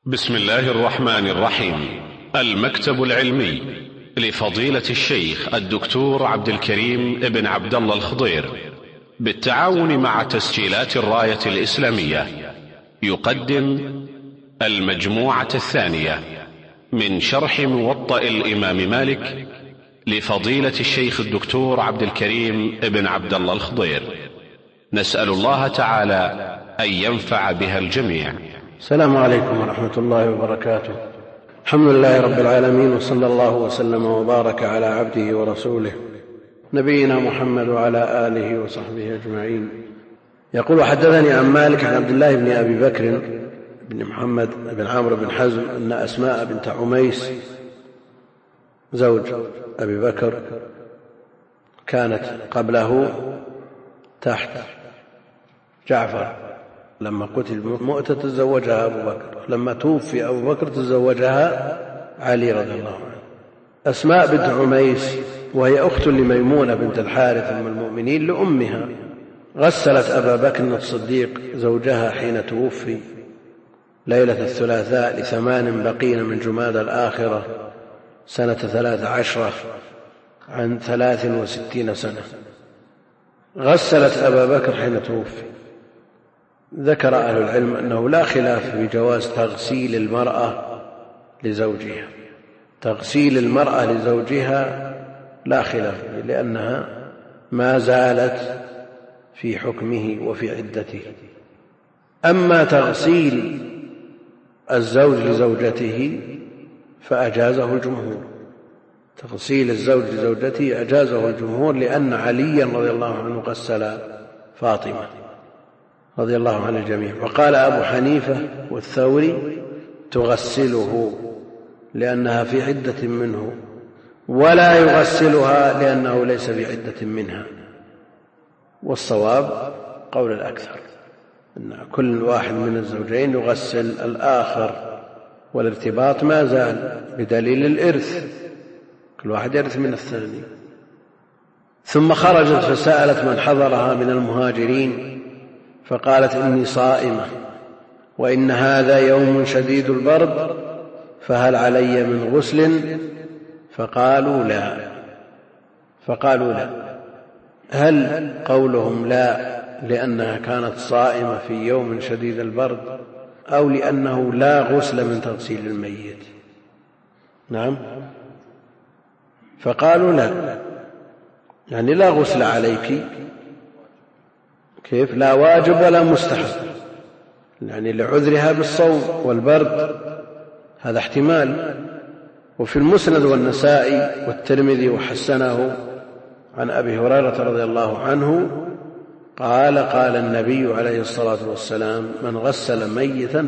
بسم الله الرحمن الرحيم. المكتب العلمي لفضيلة الشيخ الدكتور عبد الكريم ابن عبد الله الخضير بالتعاون مع تسجيلات الراية الإسلامية يقدم المجموعة الثانية من شرح موطأ الإمام مالك لفضيلة الشيخ الدكتور عبد الكريم ابن عبد الله الخضير، نسأل الله تعالى أن ينفع بها الجميع. السلام عليكم ورحمة الله وبركاته. الحمد لله رب العالمين، وصلى الله وسلم وبارك على عبده ورسوله نبينا محمد وعلى آله وصحبه أجمعين. يقول: حدثني عن مالك عن عبد الله بن أبي بكر بن محمد بن عمرو بن حزم أن أسماء بنت عميس زوج أبي بكر كانت قبله تحت جعفر، لما قتل مؤتة تزوجها أبو بكر، لما توفي أبو بكر تزوجها علي رضي الله عنه. أسماء بنت عميس وهي أخت لميمونة بنت الحارث أم المؤمنين لأمها، غسلت أبا بكر الصديق زوجها حين توفي ليلة الثلاثاء ل8 بقين من جمادى الآخرة سنة 13 عن 63 سنة. غسلت أبا بكر حين توفي. ذكر أهل العلم أنه لا خلاف في جواز تغسيل المرأة لزوجها، تغسيل المرأة لزوجها لا خلاف فيه، لأنها ما زالت في حكمه وفي عدته. أما تغسيل الزوج لزوجته فأجازه الجمهور، تغسيل الزوج لزوجته أجازه الجمهور، لأن عليا رضي الله عنه غسل فاطمة رضي الله عن الجميع. وقال أبو حنيفة والثوري: تغسله لأنها في عدة منه، ولا يغسلها لأنه ليس في عدة منها. والصواب قول الأكثر أن كل واحد من الزوجين يغسل الآخر، والارتباط ما زال بدليل الإرث، كل واحد يرث من الثاني. ثم خرجت فسألت من حضرها من المهاجرين فقالت: إني صائمة وإن هذا يوم شديد البرد، فهل علي من غسل؟ فقالوا لا. هل قولهم لا لأنها كانت صائمة في يوم شديد البرد، أو لأنه لا غسل من تغسيل الميت؟ نعم، فقالوا لا، يعني لا غسل عليك. كيف؟ لا واجب ولا مستحب، يعني لعذرها بالصوم والبرد، هذا احتمال. وفي المسند والنسائي والترمذي وحسنه عن أبي هريرة رضي الله عنه قال: قال النبي عليه الصلاة والسلام: من غسل ميتا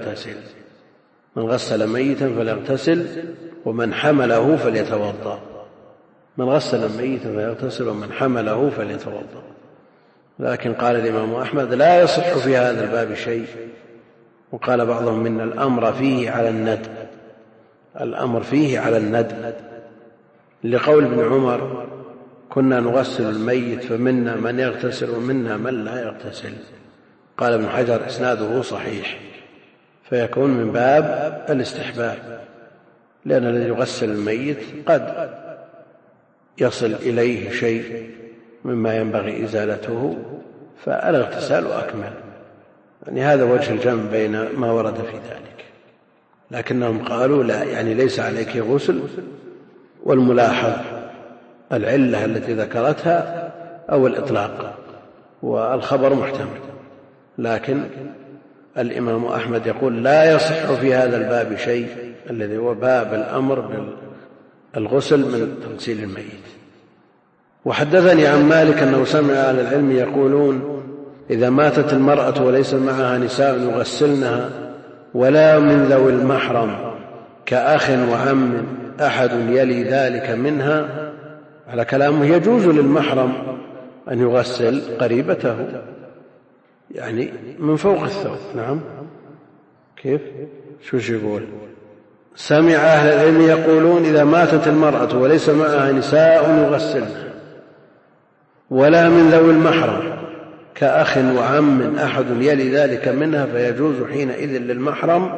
فليغتسل ومن حمله فليتوضأ. من غسل ميتا فليغتسل ومن حمله فليتوضأ. لكن قال الإمام أحمد: لا يصح في هذا الباب شيء. وقال بعضهم: إن الأمر فيه على الندب، لقول ابن عمر: كنا نغسل الميت فمنا من يغتسل ومنا من لا يغتسل. قال ابن حجر: إسناده صحيح، فيكون من باب الاستحباب، لأن الذي يغسل الميت قد يصل إليه شيء مما ينبغي إزالته، فالاغتسال أكمل. يعني هذا وجه الجمع بين ما ورد في ذلك. لكنهم قالوا لا، يعني ليس عليك غسل. والملاحظ العلة التي ذكرتها أو الإطلاق، والخبر محتمل. لكن الإمام أحمد يقول: لا يصح في هذا الباب شيء، الذي هو باب الأمر بالغسل من تغسيل الميت. وحدثني عن مالك أنه سمع أهل العلم يقولون: إذا ماتت المرأة وليس معها نساء يغسلنها ولا من ذوي المحرم كأخ وعم أحد يلي ذلك منها، على كلامه يجوز للمحرم أن يغسل قريبته، يعني من فوق الثوب. نعم، كيف؟ شو يقول؟ سمع أهل العلم يقولون: إذا ماتت المرأة وليس معها نساء يغسلنها ولا من ذوي المحرم كأخ وعم أحد يلي ذلك منها، فيجوز حينئذ للمحرم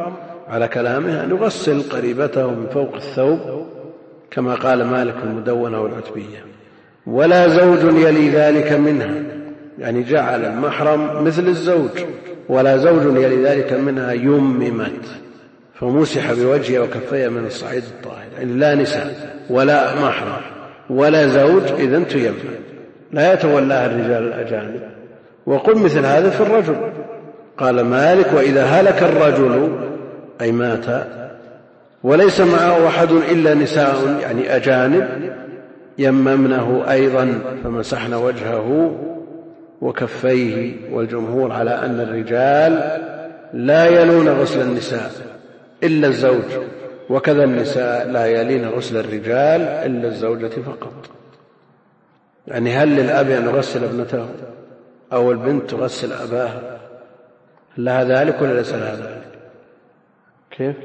على كلامه أن يغسل قريبته من فوق الثوب كما قال مالك المدونة والعتبية. ولا زوج يلي ذلك منها، يعني جعل المحرم مثل الزوج، ولا زوج يلي ذلك منها يممت فمسح بوجهه وكفيه من الصعيد الطاهر، يعني لا نساء ولا محرم ولا زوج، إذن تيمم لا يتولاها الرجال الأجانب. وقل مثل هذا في الرجل. قال مالك وإذا هلك الرجل أي مات وليس معه أحد إلا نساء يعني أجانب يممنه أيضا فمسحنا وجهه وكفيه. والجمهور على أن الرجال لا يلون غسل النساء إلا الزوج، وكذا النساء لا يلين غسل الرجال إلا الزوجة فقط. يعني هل للأب أن يغسل ابنته أو البنت تغسل أباها؟ لها ذلك ولا ليس لها ذلك؟ كيف؟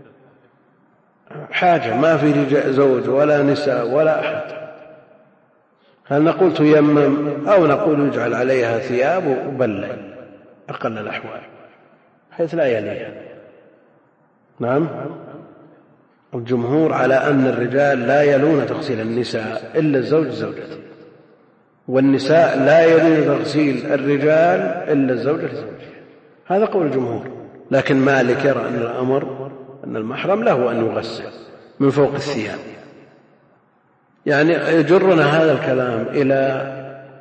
حاجة ما في زوج ولا نساء ولا أحد، هل نقول تيمم أو نقول يجعل عليها ثياب وبلل أقل الأحوال حيث لا يليها؟ نعم. الجمهور على أن الرجال لا يلون تغسيل النساء إلا الزوج زوجته، والنساء لا يلون تغسيل الرجال إلا الزوجة زوجها. هذا قول الجمهور. لكن مالك يرى أن الأمر أن المحرم له أن يغسل من فوق الثياب. يعني يجرنا هذا الكلام إلى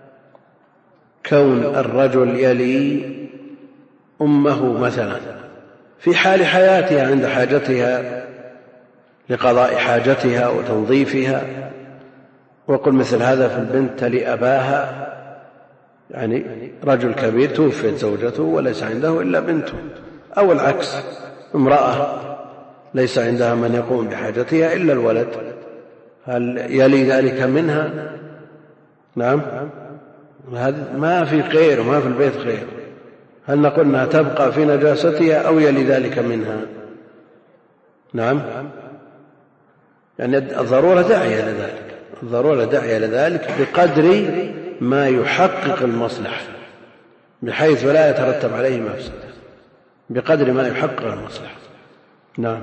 كون الرجل يلي أمه مثلا في حال حياتها عند حاجتها لقضاء حاجتها وتنظيفها، وقل مثل هذا في البنت لأباها، يعني رجل كبير توفيت زوجته وليس عنده إلا بنته، أو العكس امرأة ليس عندها من يقوم بحاجتها إلا الولد، هل يلي ذلك منها؟ نعم. ما في خير وما في البيت خير، هل نقول أنها تبقى في نجاستها أو يلي ذلك منها؟ نعم. يعني الضرورة داعية لذلك، الضرورة داعية لذلك بقدر ما يحقق المصلحة بحيث لا يترتب عليه مفسدة، بقدر ما يحقق المصلحة. نعم.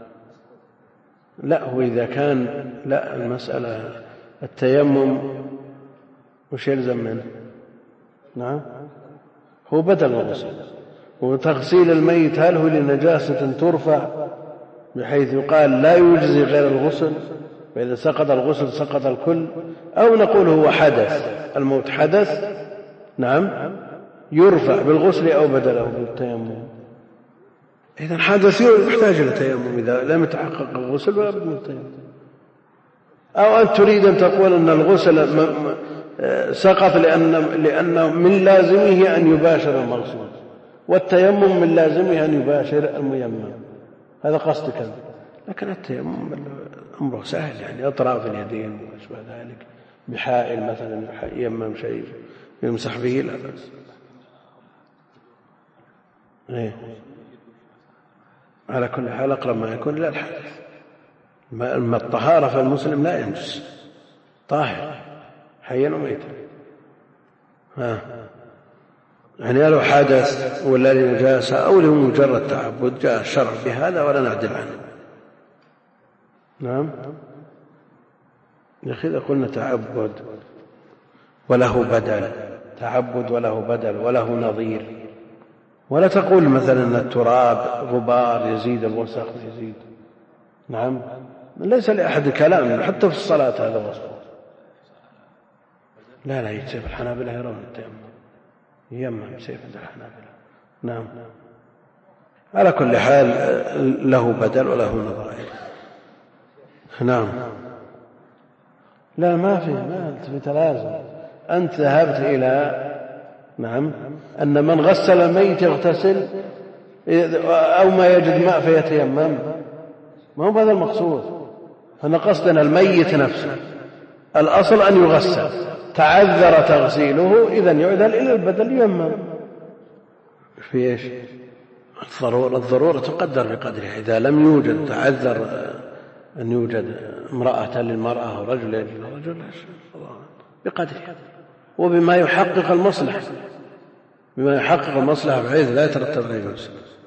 لا هو إذا كان لا المسألة التيمم وش يلزم منه؟ نعم هو بدل الغسل، وتغسيل الميت هل هو لنجاسة ترفع بحيث يقال لا يجزي غير الغسل، فإذا سقط الغسل سقط الكل، أو نقول هو حدث، الموت حدث نعم يرفع بالغسل أو بدله بالتيمم. إذن حدث يحتاج إلى تيمم إذا لم يتحقق الغسل ولا بد من التيمم. أو أن تريد أن تقول أن الغسل سقط لأنه من لازمه أن يباشر المغسول، والتيمم من لازمه أن يباشر الميمم، هذا قصدك. لكن التيمم أمره سهل، يعني أطراف اليدين وأشبه ذلك، بحائل مثلا يمم شيء يمسح به لا بأس. على كل حال أقرب ما يكون إلى الحدث. أما الطهارة فالمسلم لا ينجس، طاهر حيا وميتا. يعني لو حدث ولا لنجاسة أو له مجرد تعبد جاء الشرع بهذا ولا نعدل عنه. نعم. يا أخي إذا قلنا تعبد وله بدل، تعبد وله بدل وله نظير، ولا تقول مثلا أن التراب غبار يزيد الوسخ يزيد. نعم ليس لأحد كلام حتى في الصلاة هذا وصف. لا يجب الحنابلة يرون التيمم يمم سيف عند الحنابلة. نعم. على كل حال له بدل وله نظائر. نعم. لا ما في تلازم. أنت ذهبت إلى نعم أن من غسل الميت يغتسل أو ما يجد ماء فيتيمم، ما هو هذا المقصود. أنا قصدنا الميت نفسه، الأصل أن يغسل، تعذر تغسيله إذن يعدل إلى البدل يمم. في إيش؟ الضرورة تقدر بقدرها. إذا لم يوجد تعذر أن يوجد امرأة للمرأة ورجل للرجل بقدرها وبما يحقق المصلحة، بما يحقق المصلحة بحيث لا يترتب عليه مفسدة.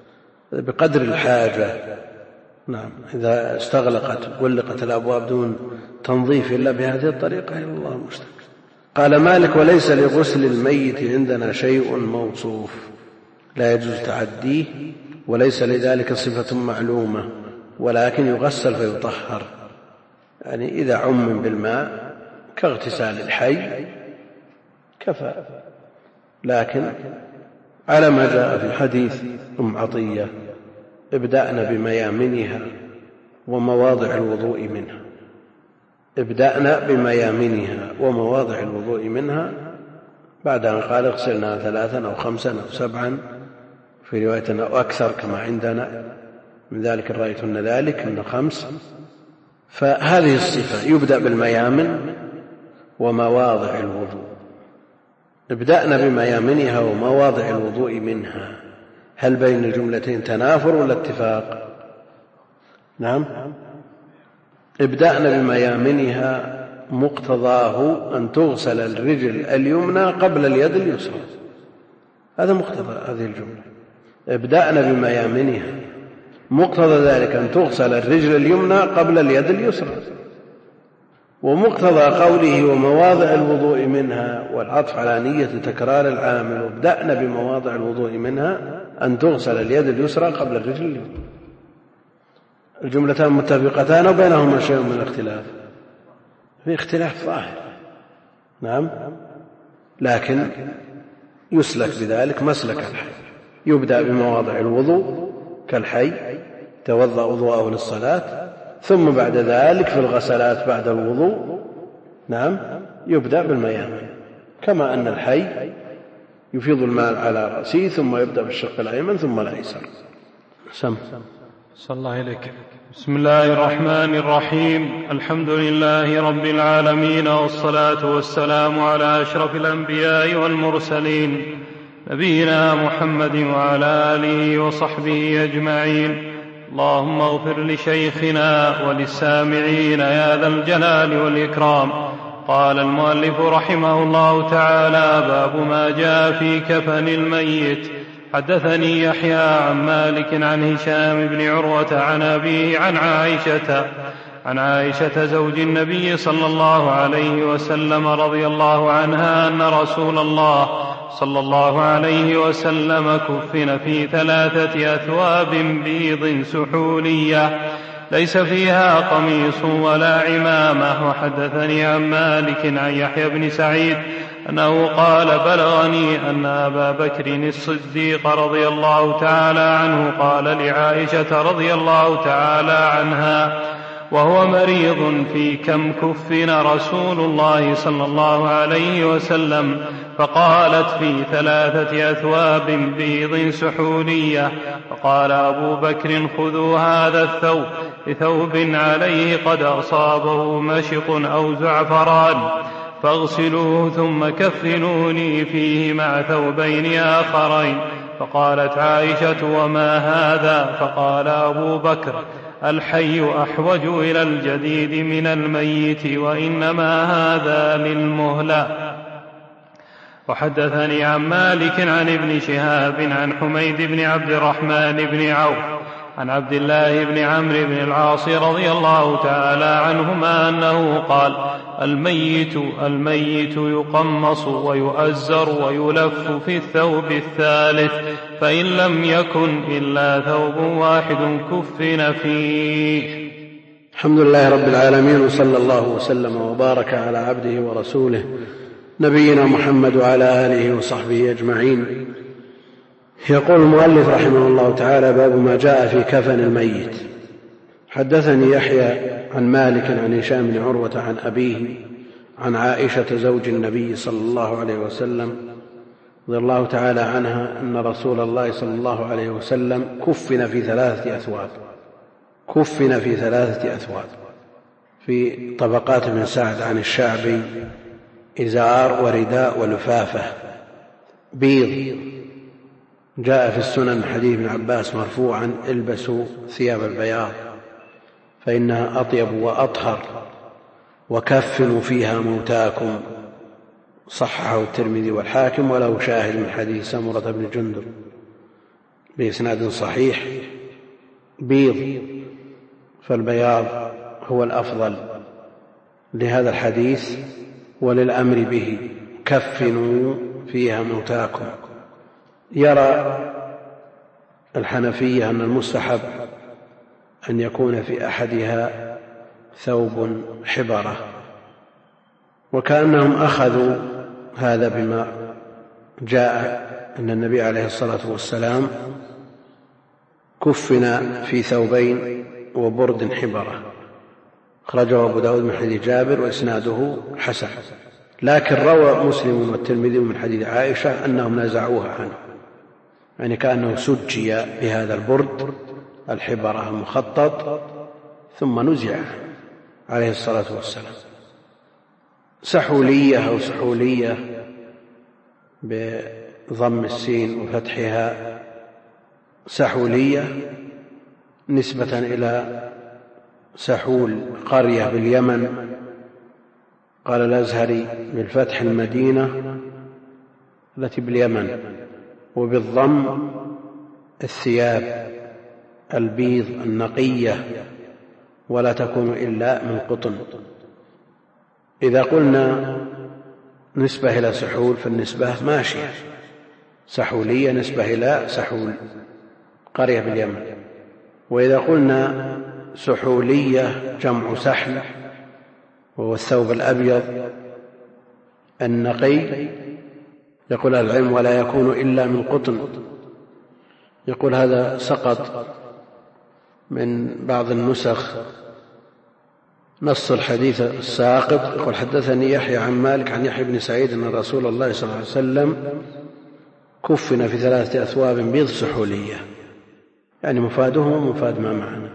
بقدر الحاجة. نعم، إذا استغلقت غلقت الأبواب دون تنظيف إلا بهذه الطريقة، الله المستعان. قال مالك: وليس لغسل الميت عندنا شيء موصوف لا يجوز تعديه، وليس لذلك صفة معلومة، ولكن يغسل فيطهر، يعني إذا عمم بالماء كاغتسال الحي كفى. لكن على ما جاء في حديث عطية: ابدأنا بميامنها ومواضع الوضوء منها، ابدأنا بميامنها ومواضع الوضوء منها، بعد أن قال اغسلنا 3 أو 5 أو 7 في رواية أو أكثر كما عندنا، من ذلك رأيتن ذلك من 5. فهذه الصفة يبدأ بالميامن ومواضع الوضوء. ابدأنا بميامنها ومواضع الوضوء منها، هل بين الجملتين تنافر ولا اتفاق؟ نعم، ابدأنا بميامنها مقتضاه أن تغسل الرجل اليمنى قبل اليد اليسرى، هذا مقتضى هذه الجملة. ابدأنا بميامنها مقتضى ذلك أن تغسل الرجل اليمنى قبل اليد اليسرى، ومقتضى قوله ومواضع الوضوء منها والعطف على نية تكرار العامل وابدأنا بمواضع الوضوء منها أن تغسل اليد اليسرى قبل الرجل اليمنى. الجملتان متفقتان وبينهما شيء من الاختلاف، في اختلاف ظاهر. نعم، لكن يسلك بذلك مسلك الحي، يبدأ بمواضع الوضوء كالحي توضأ وضوءه للصلاة، ثم بعد ذلك في الغسلات بعد الوضوء نعم يبدأ بالميامن، كما أن الحي يفيض الماء على رأسه ثم يبدأ بالشق الأيمن ثم الأيسر. صلى الله عليك. بسم الله الرحمن الرحيم. الحمد لله رب العالمين، والصلاة والسلام على أشرف الأنبياء والمرسلين، نبينا محمد وعلى آله وصحبه أجمعين. اللهم اغفر لشيخنا وللسامعين يا ذا الجلال والإكرام. قال المؤلف رحمه الله تعالى: باب ما جاء في كفن الميت. حدثني يحيى عن مالك عن هشام بن عروة عن أبيه عن عائشة زوج النبي صلى الله عليه وسلم رضي الله عنها أن رسول الله صلى الله عليه وسلم كفن في 3 أثواب بيض سحولية ليس فيها قميص ولا عمامة. وحدثني عن مالك عن يحيى بن سعيد أنه قال: بلغني أن أبا بكر الصديق رضي الله تعالى عنه قال لعائشة رضي الله تعالى عنها وهو مريض: في كم كفن رسول الله صلى الله عليه وسلم؟ فقالت: في 3 أثواب بيض سحولية. فقال أبو بكر: خذوا هذا الثوب بثوب عليه قد أصابه مشط أو زعفران فاغسلوه ثم كفنوني فيه مع ثوبين آخرين. فقالت عائشة: وما هذا؟ فقال أبو بكر: الحي أحوج إلى الجديد من الميت، وإنما هذا للمهلة. وحدثني عن مالك عن ابن شهاب عن حميد بن عبد الرحمن بن عوف عن عبد الله بن عمرو بن العاص رضي الله تعالى عنهما أنه قال: الميت يقمص ويؤزر ويلف في الثوب الثالث، فإن لم يكن إلا ثوب واحد كفن فيه. الحمد لله رب العالمين، وصلى الله وسلم وبارك على عبده ورسوله نبينا محمد وعلى آله وصحبه أجمعين. يقول المؤلف رحمه الله تعالى: باب ما جاء في كفن الميت. حدثني يحيى عن مالك عن هشام بن عروة عن أبيه عن عائشة زوج النبي صلى الله عليه وسلم رضي الله تعالى عنها أن رسول الله صلى الله عليه وسلم كفن في 3 أثواب. كفن في 3 أثواب. في طبقات بن سعد عن الشعبي: إزار ورداء ولفافة بيض. جاء في السنن حديث ابن عباس مرفوعا: البسوا ثياب البياض فإنها أطيب وأطهر، وكفنوا فيها موتاكم. صححه الترمذي والحاكم، وله شاهد من حديث سمرة بن جندب بإسناد صحيح بيض فالبياض هو الأفضل لهذا الحديث وللأمر به، كفنوا فيها موتاكم. يرى الحنفية أن المستحب أن يكون في أحدها ثوب حبرة، وكأنهم أخذوا هذا بما جاء أن النبي عليه الصلاة والسلام كفن في ثوبين وبرد حبرة، أخرجه أبو داود من حديث جابر وإسناده حسن، لكن روى مسلم والترمذي من حديث عائشة أنهم نزعوها عنه، يعني كأنه سجي بهذا البرد الحبرة المخطط ثم نزع عليه الصلاة والسلام. سحولية أو سحولية بضم السين وفتحها، سحولية نسبة إلى سحول قرية باليمن، قال الأزهري بالفتح المدينة التي باليمن، وبالضم الثياب البيض النقية ولا تكون إلا من قطن. إذا قلنا نسبة إلى سحول فالنسبة ماشية، سحولية نسبة إلى سحول قرية باليمن، وإذا قلنا سحولية جمع سحل وهو الثوب الأبيض النقي، يقول العلم ولا يكون إلا من قطن. يقول هذا سقط من بعض النسخ نص الحديث الساقط، يقول حدثني يحيى عن مالك عن يحيى بن سعيد أن رسول الله صلى الله عليه وسلم كفن في 3 أثواب بيض سحولية، يعني مفاده مفاد ما معنا.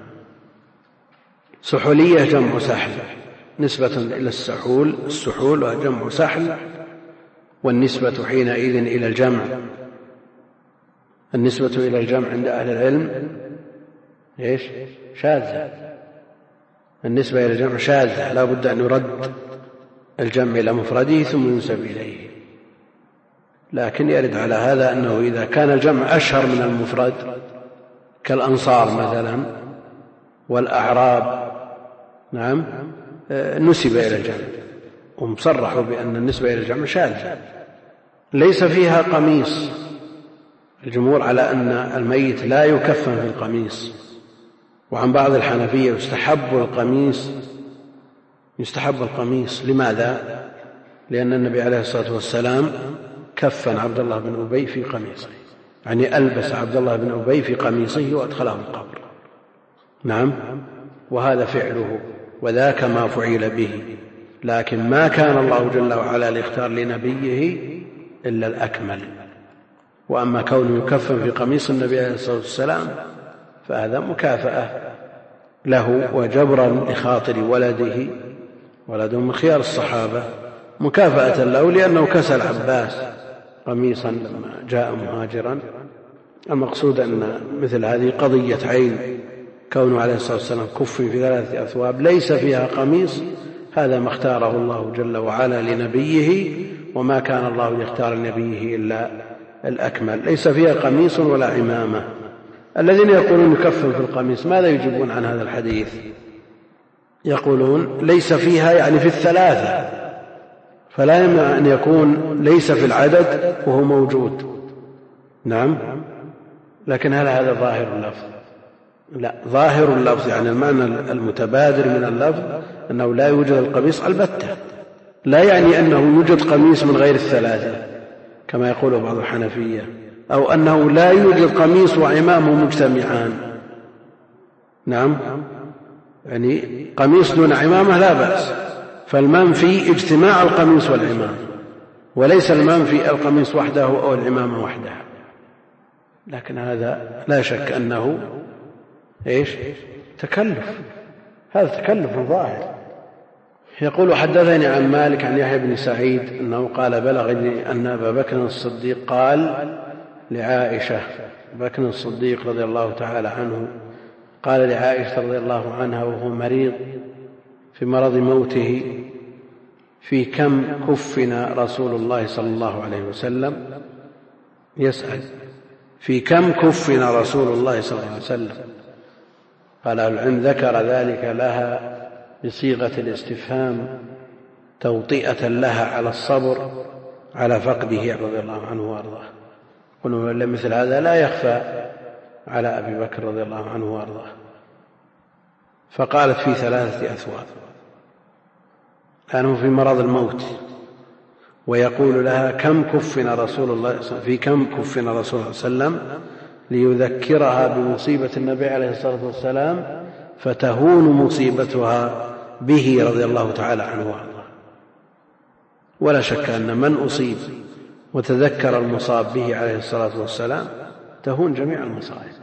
سحولية جمع سحل نسبة إلى السحول، السحول وجمع سحل، والنسبة حينئذ إلى الجمع. النسبة إلى الجمع عند أهل العلم إيش؟ شاذة. النسبة إلى الجمع شاذة، لا بد أن يرد الجمع إلى مفرده ثم ينسب إليه. لكن يرد على هذا أنه إذا كان الجمع أشهر من المفرد كالأنصار مثلا والأعراب، نعم، نسب إلى الجمع، ومصرح بأن النسبة إلى الجمع شاذة ليس فيها قميص. الجمهور على أن الميت لا يكفن في القميص، وعن بعض الحنفية يستحب القميص. لماذا؟ لأن النبي عليه الصلاة والسلام كفن عبد الله بن أبي في قميصه، يعني ألبس عبد الله بن أبي في قميصه وأدخله القبر، نعم، وهذا فعله وذاك ما فعل به، لكن ما كان الله جل وعلا ليختار لنبيه إلا الأكمل. وأما كونه يكفن في قميص النبي عليه الصلاة والسلام فهذا مكافأة له وجبرا لخاطر ولده من خيار الصحابة، مكافأة له لأنه كسى العباس قميصا لما جاء مهاجرا. المقصود أن مثل هذه قضية عين، كونه عليه الصلاة والسلام كفن في 3 أثواب ليس فيها قميص، هذا ما اختاره الله جل وعلا لنبيه، وما كان الله ليختار لنبيه إلا الأكمل. ليس فيها قميص ولا عمامة. الذين يقولون يكفن في القميص ماذا يجيبون عن هذا الحديث؟ يقولون ليس فيها يعني في 3، فلا يمنع أن يكون ليس في العدد وهو موجود، نعم، لكن هل هذا ظاهر اللفظ؟ لا، ظاهر اللفظ يعني المعنى المتبادر من اللفظ أنه لا يوجد القميص البتة، لا يعني أنه يوجد قميص من غير 3 كما يقول بعض الحنفية، أو أنه لا يوجد قميص وعمامه مجتمعان، نعم، يعني قميص دون عمامة لا بأس، فالمنفي اجتماع القميص والعمامة، وليس المنفي القميص وحده أو العمامة وحدها. لكن هذا لا شك أنه إيش؟ تكلف، هذا تكلف ظاهر. يقول حدثني عن مالك عن يحيى بن سعيد أنه قال بلغني أن أبا بكر الصديق قال لعائشة، بكر الصديق رضي الله تعالى عنه قال لعائشة رضي الله عنها وهو مريض في مرض موته: في كم كفن رسول الله صلى الله عليه وسلم؟ يسأل في كم كفن رسول الله صلى الله عليه وسلم، قال أهل العلم ذكر ذلك لها بصيغة الاستفهام توطئة لها على الصبر على فقده رضي الله عنه وارضاه. قلنا مثل هذا لا يخفى على أبي بكر رضي الله عنه وارضاه. فقالت في 3 أثواب، كانوا في مرض الموت، ويقول لها كم كفن رسول الله صلى الله عليه وسلم ليذكرها بمصيبة النبي عليه الصلاة والسلام فتهون مصيبتها به رضي الله تعالى عنه وارضاه. ولا شك أن من أصيب وتذكر المصاب به عليه الصلاة والسلام تهون جميع المصائب.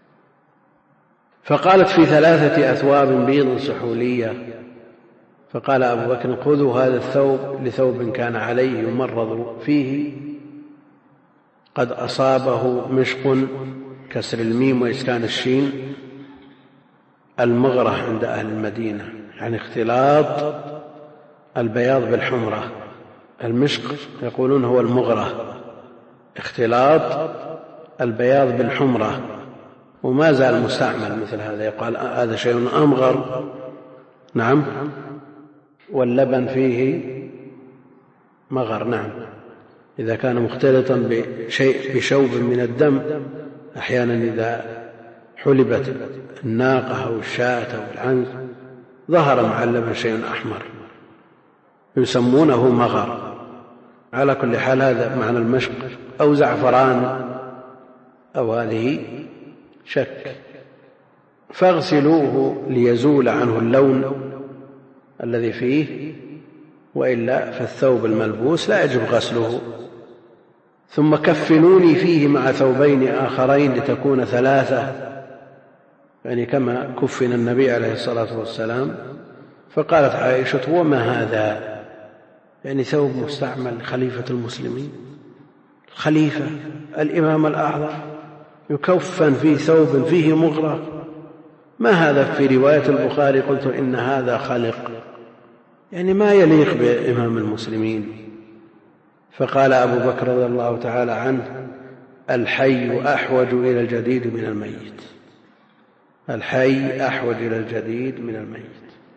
فقالت في 3 أثواب بيض سحولية. فقال أبو بكر خذوا هذا الثوب لثوب كان عليه يمرض فيه قد أصابه مشق، كسر الميم وإسكان الشين، المغرة عند أهل المدينة، يعني اختلاط البياض بالحمرة. المشق يقولون هو المغرة، اختلاط البياض بالحمرة، وما زال مستعمل مثل هذا، يقال هذا شيء أمغر. نعم، واللبن فيه مغر. نعم، إذا كان مختلطا بشوب من الدم، أحيانا إذا حلبت الناقة أو الشاة أو العنز ظهر مع اللبن شيء أحمر يسمونه مغر. على كل حال هذا معنى المشق أو زعفران أو هذه شك. فاغسلوه ليزول عنه اللون الذي فيه، وإلا فالثوب الملبوس لا يجب غسله. ثم كفنوني فيه مع ثوبين آخرين لتكون 3، يعني كما كفن النبي عليه الصلاة والسلام. فقالت عائشة وما هذا؟ يعني ثوب مستعمل خليفة المسلمين، الخليفة الإمام الأعظم يكفن في ثوب فيه مغرة، ما هذا؟ في رواية البخاري قلت إن هذا خلق، يعني ما يليق بإمام المسلمين. فقال أبو بكر رضي الله تعالى عنه الحي أحوج إلى الجديد من الميت، الحي أحوج إلى الجديد من الميت،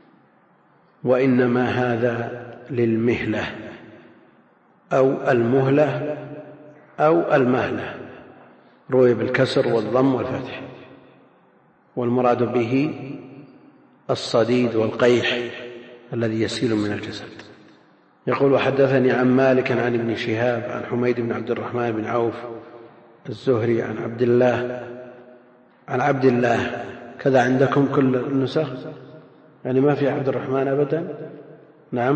وإنما هذا للمهلة أو المهلة أو المهلة، روي بالكسر والضم والفتح، والمراد به الصديد والقيح الذي يسيل من الجسد. يقول وحدثني عن مالك عن ابن شهاب عن حميد بن عبد الرحمن بن عوف الزهري عن عبد الله كذا عندكم كل النسخ، يعني ما فيها عبد الرحمن أبدا. نعم،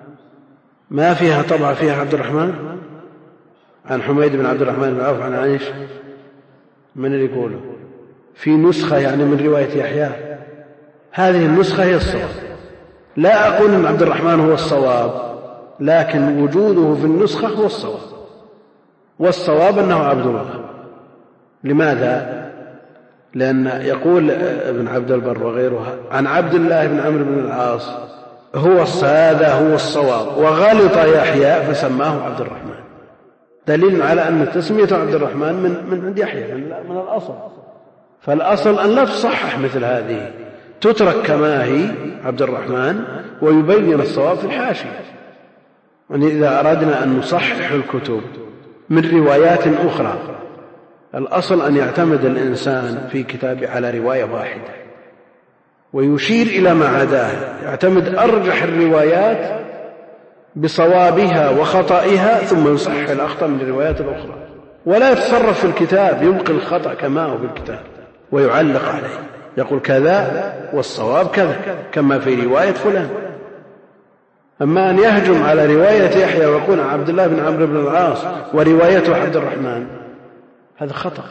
ما فيها طبعا فيها عبد الرحمن. عن حميد بن عبد الرحمن بن عوف عن عائشة، من اللي يقوله في نسخة يعني من رواية يحيى، هذه النسخة هي الصواب. لا أقول أن عبد الرحمن هو الصواب، لكن وجوده في النسخة هو الصواب، والصواب أنه عبد الله. لماذا؟ لأن يقول ابن عبد البر وغيرها عن عبد الله بن عمرو بن العاص هذا هو الصواب، وغلط يحيى فسماه عبد الرحمن، دليل على أن تسمية عبد الرحمن من عند يحيى من الأصل. فالأصل أن لا تصحح مثل هذه، تترك كما هي عبد الرحمن ويبين الصواب في الحاشية. يعني إذا أردنا أن نصحح الكتب من روايات أخرى، الأصل أن يعتمد الإنسان في كتابه على رواية واحدة ويشير إلى ما عداه، يعتمد أرجح الروايات بصوابها وخطئها ثم يصحح الأخطأ من الروايات الأخرى، ولا يتصرف في الكتاب يبقي الخطأ كما هو في الكتاب ويعلق عليه، يقول كذا والصواب كذا كما في رواية فلان. أما أن يهجم على رواية يحيى ويقول عبد الله بن عمرو بن العاص وروايته عبد الرحمن، هذا خطأ.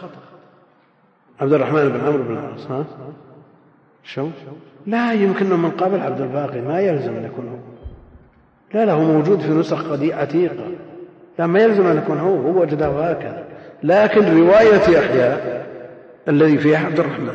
عبد الرحمن بن عمرو بن العاص شو؟ لا يمكن من قبل عبد الباقي، ما يلزم أن يكون هو. لا هو موجود في نسخ عتيقة، لا ما يلزم أن يكون هو وجده هكذا، لكن رواية يحيى الذي فيها عبد الرحمن.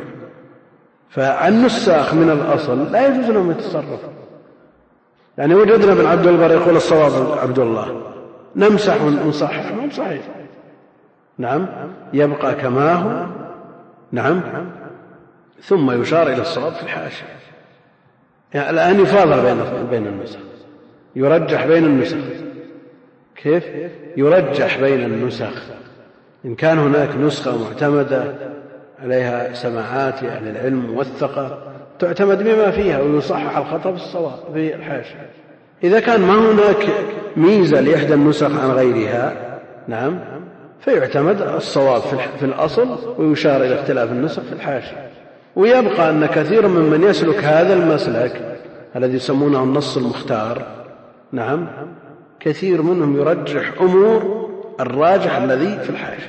فالنساخ من الأصل لا يجوز لهم يتصرف. يعني وجدنا ابن عبد البر يقول الصواب عبد الله، نمسح ونصحح ما صحيح. نعم، يبقى كما هو. نعم، ثم يشار إلى الصواب في الحاشية. يعني الآن يفاضل بين النسخ، يرجح بين النسخ. كيف؟ يرجح بين النسخ. إن كان هناك نسخة معتمدة عليها سماعات أهل العلم موثقة تعتمد بما فيها ويصحح الخطأ بالصواب في الحاشية. إذا كان ما هناك ميزة لإحدى النسخ عن غيرها نعم فيعتمد الصواب في الأصل ويشار إلى اختلاف النسخ في الحاشية. ويبقى أن كثير ممن يسلك هذا المسلك الذي يسمونه النص المختار نعم كثير منهم يرجح أمور الراجح الذي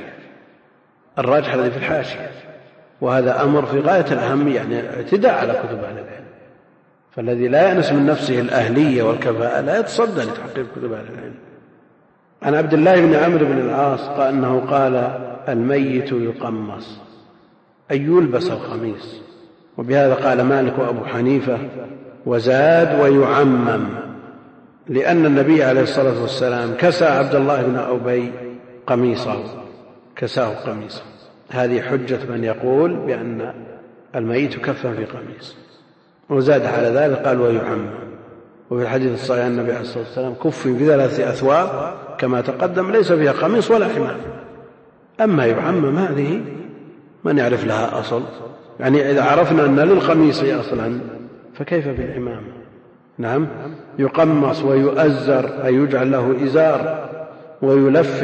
في الحاشية، وهذا أمر في غاية الأهمية، يعني اعتداء على كتب أهل العلم. فالذي لا يأنس من نفسه الأهلية والكفاءة لا يتصدى لتحقيق كتب أهل العلم. عن عبد الله بن عمرو بن العاص أنه قال: الميت يقمص أي يلبس القميص. وبهذا قال مالك وأبو حنيفة، وزاد ويعمم، لأن النبي عليه الصلاة والسلام كسى عبد الله بن أبي قميصه، كساه قميصه. هذه حجة من يقول بأن الميت كفن في قميص. وزاد على ذلك قال: ويعمم. وفي الحديث الصحيح عن النبي عليه الصلاة والسلام كفن بثلاث أثواب كما تقدم ليس فيها قميص ولا حمار. أما يعمم هذه من يعرف لها أصل، يعني إذا عرفنا أن للقميص أصلا فكيف بالعمامة؟ نعم يقمص ويؤزر أي يجعل له إزار، ويلف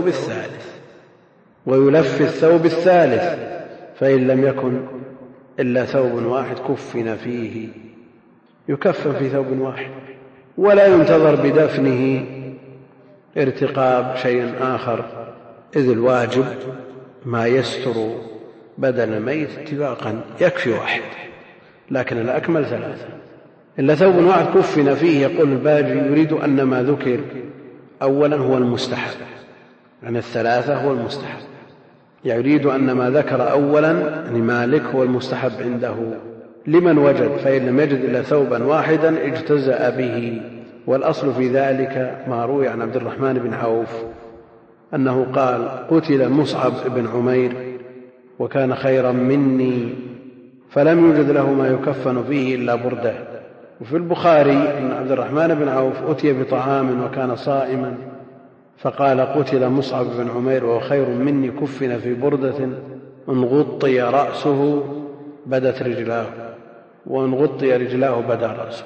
الثوب الثالث، فإن لم يكن إلا ثوب واحد كفن فيه، يكفن في ثوب واحد ولا ينتظر بدفنه ارتقاب شيء آخر، إذ الواجب ما يستر بدن الميت اتفاقا يكفي واحد، لكن الأكمل ثلاثة. إلا ثوب واحد كفن فيه. يقول الباجي: يريد أن ما ذكر أولا هو المستحب، يعني الثلاثة هو المستحب، يريد أن ما ذكر أولا يعني مالك هو المستحب عنده لمن وجد، فإن لم يجد إلا ثوبا واحدا اجتزأ به. والأصل في ذلك ما روي عن عبد الرحمن بن عوف أنه قال: قتل مصعب بن عمير وكان خيرا مني، فلم يوجد له ما يكفن فيه إلا بردة. وفي البخاري أن عبد الرحمن بن عوف أتي بطعام وكان صائما، فقال: قتل مصعب بن عمير وهو خير مني، كفن في بردة إن غطي رأسه بدت رجلاه، وإن غطي رجلاه بدا رأسه.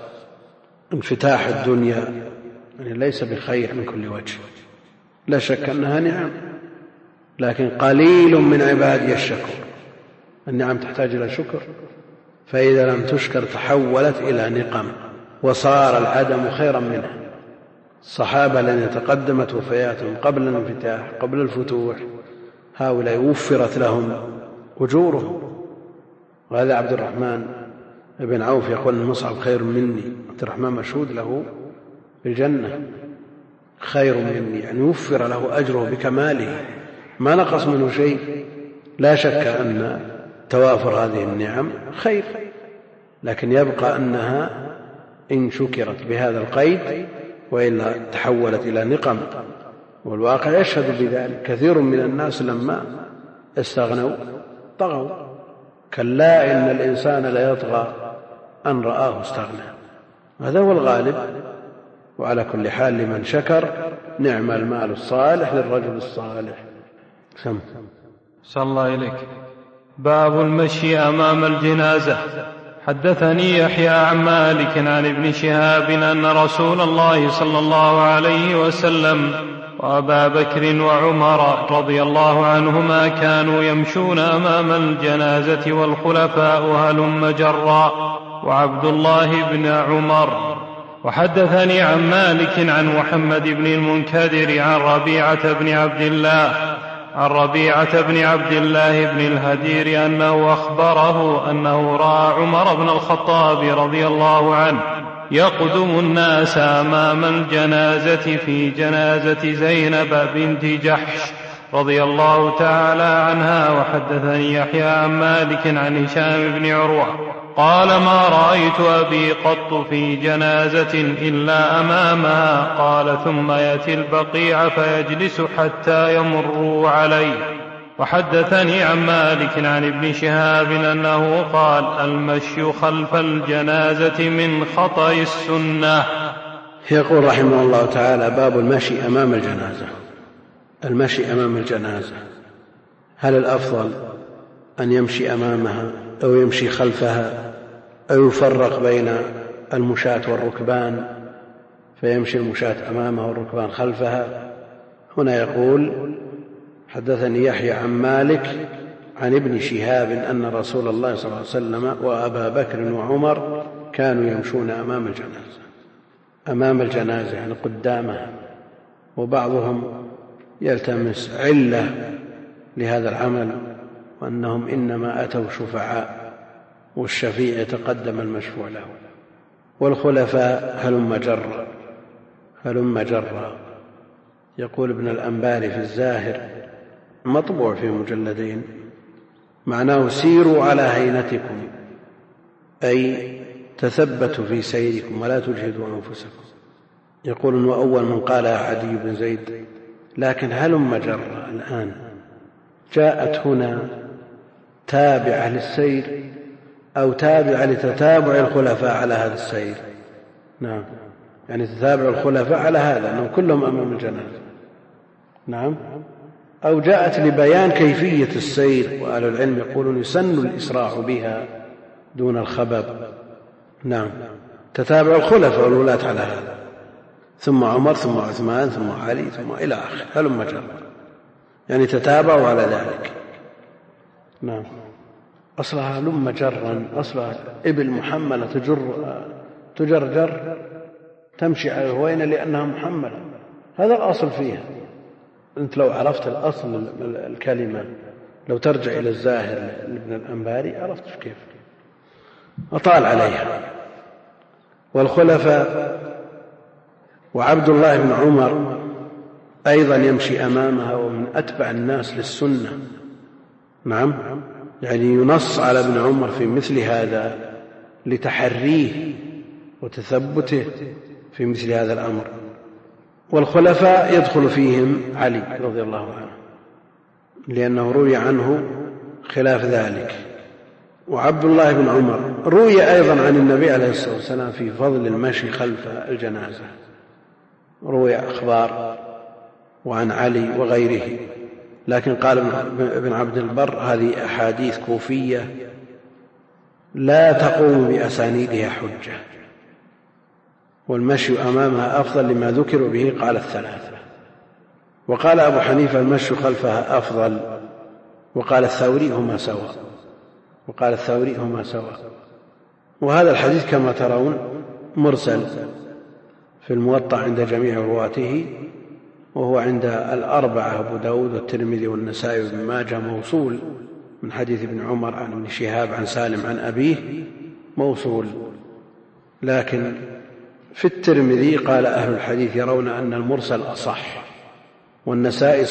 انفتاح الدنيا يعني ليس بخير من كل وجه، لا شك أنها نعم، لكن قليل من عبادي الشكر. النعم تحتاج إلى شكر، فإذا لم تشكر تحولت إلى نقم وصار العدم خيرا منها. الصحابة الذين تقدمت وفياتهم قبل الانفتاح قبل الفتوح هؤلاء وفرت لهم أجورهم. وهذا عبد الرحمن بن عوف يقول: مصعب خير مني. عبد الرحمن مشهود له بالجنة، خير مني يعني وفر له أجره بكماله ما نقص منه شيء. لا شك أن توافر هذه النعم خير، لكن يبقى أنها إن شكرت بهذا القيد، وإلا تحولت إلى نقم. والواقع يشهد بذلك. كثير من الناس لما استغنوا طغوا. كلا إن الإنسان ليطغى أن رآه استغنى. هذا هو الغالب. وعلى كل حال لمن شكر نعم المال الصالح للرجل الصالح. صلى الله إليك. باب المشي أمام الجنازة. حدثني يحيى عن مالك عن ابن شهاب أن رسول الله صلى الله عليه وسلم وأبا بكر وعمر رضي الله عنهما كانوا يمشون أمام الجنازة والخلفاء هلم جرا وعبد الله بن عمر. وحدثني عن مالك عن محمد بن المنكدر عن ربيعة بن عبد الله بن الهدير أنه أخبره أنه رأى عمر بن الخطاب رضي الله عنه يقدم الناس أمام الجنازة في جنازة زينب بنت جحش رضي الله تعالى عنها. وحدثني يحيى عن مالك عن هشام بن عروة قال: ما رأيت أبي قط في جنازة إلا أمامها. قال: ثم يأتي البقيع فيجلس حتى يمروا عليه. وحدثني عن مالك عن ابن شهاب أنه قال المشي خلف الجنازة من خطأ السنة. يقول رحمه الله تعالى: باب المشي أمام الجنازة. المشي أمام الجنازة، هل الأفضل أن يمشي أمامها أو يمشي خلفها أو يفرق بين المشاة والركبان فيمشي المشاة أمامها والركبان خلفها؟ هنا يقول: حدثني يحيى عن مالك عن ابن شهاب أن رسول الله صلى الله عليه وسلم وأبا بكر وعمر كانوا يمشون أمام الجنازة. أمام الجنازة يعني قدامها، وبعضهم يلتمس علة لهذا العمل وأنهم إنما أتوا شفعاء والشفيع يتقدم المشفوع له، والخلفاء هلم جرا. يقول ابن الأنباري في الزاهر مطبوع في مجلدين معناه: سيروا على هينتكم، أي تثبتوا في سيركم ولا تجهدوا أنفسكم. يقول: وأول من قالها عدي بن زيد، لكن هلم جرا الآن جاءت هنا تابعة للسير أو تابعة لتتابع الخلفاء على هذا السير؟ نعم، يعني تتابع الخلفاء على هذا أنهم كلهم أمام الجنازة. نعم، أو جاءت لبيان كيفية السير، وأهل العلم يقولون يسن الإسراع بها دون الخبب. نعم، تتابع الخلفاء والولاة على هذا، ثم عمر ثم عثمان ثم علي ثم إلى آخر، هلم جرا، يعني تتابعوا على ذلك. نعم، أصلها هلم جرا، أصلها إبل محملة تجرجر تمشي على الهوينة لأنها محملة، هذا الأصل فيها. أنت لو عرفت الأصل الكلمة، لو ترجع إلى الزاهر لابن الأنباري عرفت كيف أطال عليها. والخلفاء وعبد الله بن عمر أيضا يمشي أمامها، ومن أتبع الناس للسنة. نعم، يعني ينص على ابن عمر في مثل هذا لتحريه وتثبته في مثل هذا الأمر. والخلفاء يدخل فيهم علي رضي الله عنه لأنه روي عنه خلاف ذلك. وعبد الله بن عمر روي أيضا عن النبي عليه الصلاة والسلام في فضل المشي خلف الجنازة، روي أخبار وعن علي وغيره، لكن قال ابن عبد البر هذه أحاديث كوفية لا تقوم بأسانيدها حجة، والمشي أمامها أفضل لما ذكر به قال الثلاثة. وقال أبو حنيفة المشي خلفها أفضل، وقال الثوري هما سواء. وهذا الحديث كما ترون مرسل في الموطأ عند جميع رواته، وهو عند الأربعة أبو داود والترمذي والنسائي وابن ماجه موصول من حديث ابن عمر عن ابن شهاب عن سالم عن أبيه موصول. لكن في الترمذي قال أهل الحديث يرون أن المرسل أصح، والنسائي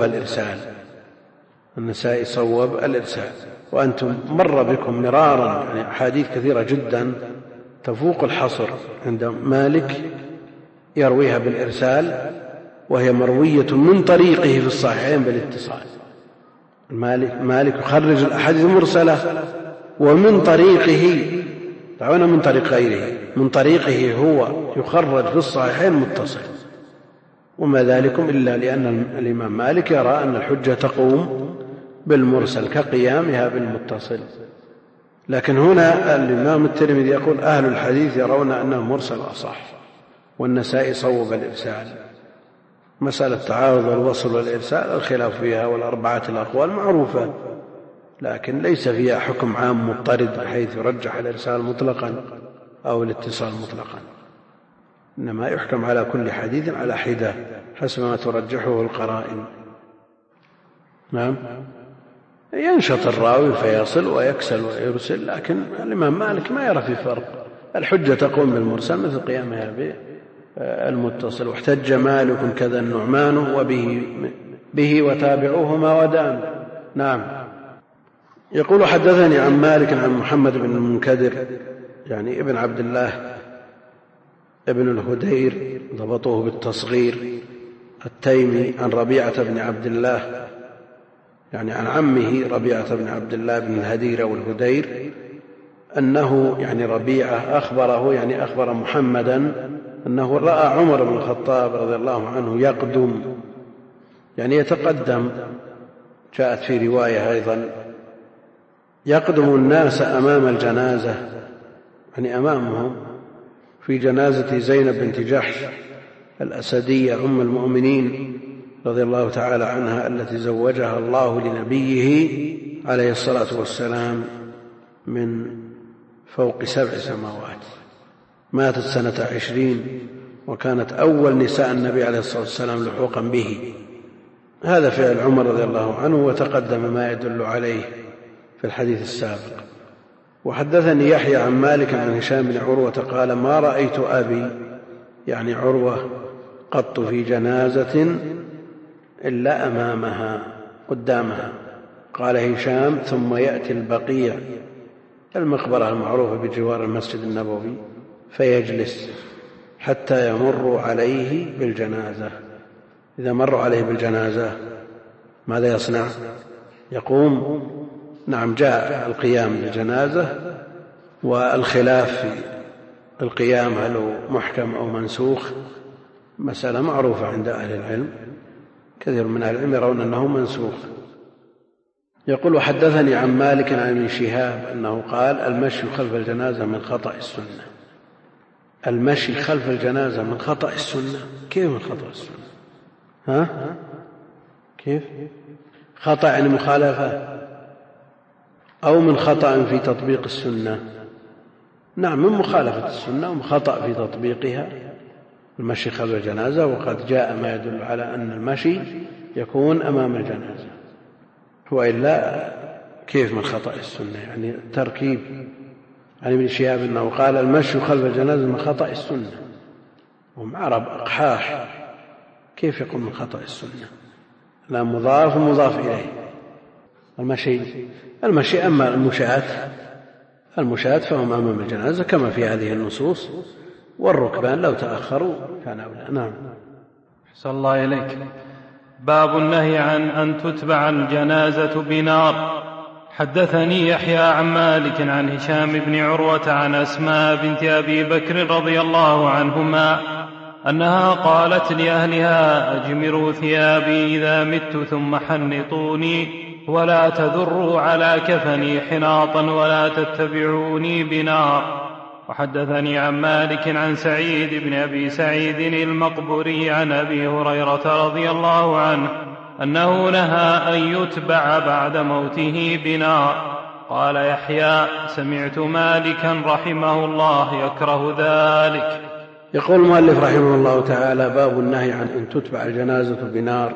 صوب الإرسال. وأنتم مر بكم مرارا يعني أحاديث كثيرة جدا تفوق الحصر عند مالك يرويها بالإرسال، وهي مروية من طريقه في الصحيحين بالاتصال. مالك يخرج الأحاديث المرسلة ومن طريقه، دعونا من طريق غيره، من طريقه هو يخرج في الصحيحين متصل. وما ذلكم إلا لأن الإمام مالك يرى أن الحجة تقوم بالمرسل كقيامها بالمتصل. لكن هنا الإمام الترمذي يقول أهل الحديث يرون أن المرسل أصح، والنسائي صوب الإرسال. مسألة تعارض الوصل والإرسال الخلاف فيها، والأربعة الأقوال معروفة، لكن ليس فيها حكم عام مضطرد بحيث يرجح الإرسال مطلقا أو الاتصال مطلقا، إنما يحكم على كل حديث على حدة حسب ما ترجحه القرائن. نعم، ينشط الراوي فيصل ويكسل ويرسل، لكن الإمام مالك ما يرى في فرق، الحجة تقوم بالمرسل مثل قيامها بالمتصل. واحتج مالك كذا النعمان وبه وتابعوهما ودان. نعم، يقول حدثني عن مالك عن محمد بن المنكدر يعني ابن عبد الله ابن الهدير ضبطوه بالتصغير التيمي عن ربيعة بن عبد الله يعني عن عمه ربيعة بن عبد الله بن الهدير والهدير أنه يعني ربيعة أخبره، يعني أخبر محمدا أنه رأى عمر بن الخطاب رضي الله عنه يقدم، يعني يتقدم. جاءت في رواية أيضا يقدم الناس أمام الجنازة، يعني أمامهم في جنازة زينب بنت جحش الأسدية أم المؤمنين رضي الله تعالى عنها، التي زوجها الله لنبيه عليه الصلاة والسلام من فوق 7 سماوات. ماتت سنة 20 وكانت أول نساء النبي عليه الصلاة والسلام لحوقا به. هذا فعل عمر رضي الله عنه، وتقدم ما يدل عليه في الحديث السابق. وحدثني يحيى عن مالك عن هشام بن عروة قال ما رأيت أبي، يعني عروة، قط في جنازة إلا أمامها قدامها. قال هشام ثم يأتي البقيع، المقبرة المعروفة بجوار المسجد النبوي، فيجلس حتى يمر عليه بالجنازة. إذا مروا عليه بالجنازة ماذا يصنع؟ يقوم. نعم، جاء القيام للجنازة، والخلاف في القيام هل هو محكم أو منسوخ مسألة معروفة عند أهل العلم، كثير من أهل العلم يرون أنه منسوخ. يقول وحدثني عن مالك عن ابن شهاب أنه قال المشي خلف الجنازة من خطأ السنة. المشي خلف الجنازة من خطأ السنة؟ كيف من خطأ السنة؟ كيف؟ خطأ يعني مخالفة، أو من خطأ في تطبيق السنة؟ نعم، من مخالفة السنة ومن خطأ في تطبيقها المشي خلف الجنازة. وقد جاء ما يدل على أن المشي يكون أمام الجنازة، وإلا كيف من خطأ السنة؟ يعني تركيب. عن ابن شهاب أنه قال المشي خلف الجنازة من خطأ السنة، هم عرب أقحاح، كيف يكون من خطأ السنة؟ لا، مضاف ومضاف إليه. المشي أما المشاة فهم أمام الجنازة كما في هذه النصوص، والركبان لو تأخروا كان أولى. نعم. أحسن الله إليك. باب النهي عن أن تتبع الجنازة بنار. حدثني يحيى عن مالك عن هشام بن عروة عن أسماء بنت أبي بكر رضي الله عنهما أنها قالت لأهلها أجمروا ثيابي إذا مت ثم حنطوني ولا تذروا على كفني حناطا ولا تتبعوني بنار. وحدثني عن مالك عن سعيد بن أبي سعيد المقبري عن أبي هريرة رضي الله عنه أنه نهى أن يتبع بعد موته بنار. قال يحيى سمعت مالكا رحمه الله يكره ذلك. يقول المؤلف رحمه الله تعالى باب النهي عن أن تتبع الجنازة بنار.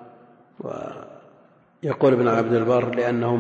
ويقول ابن عبد البر لأنه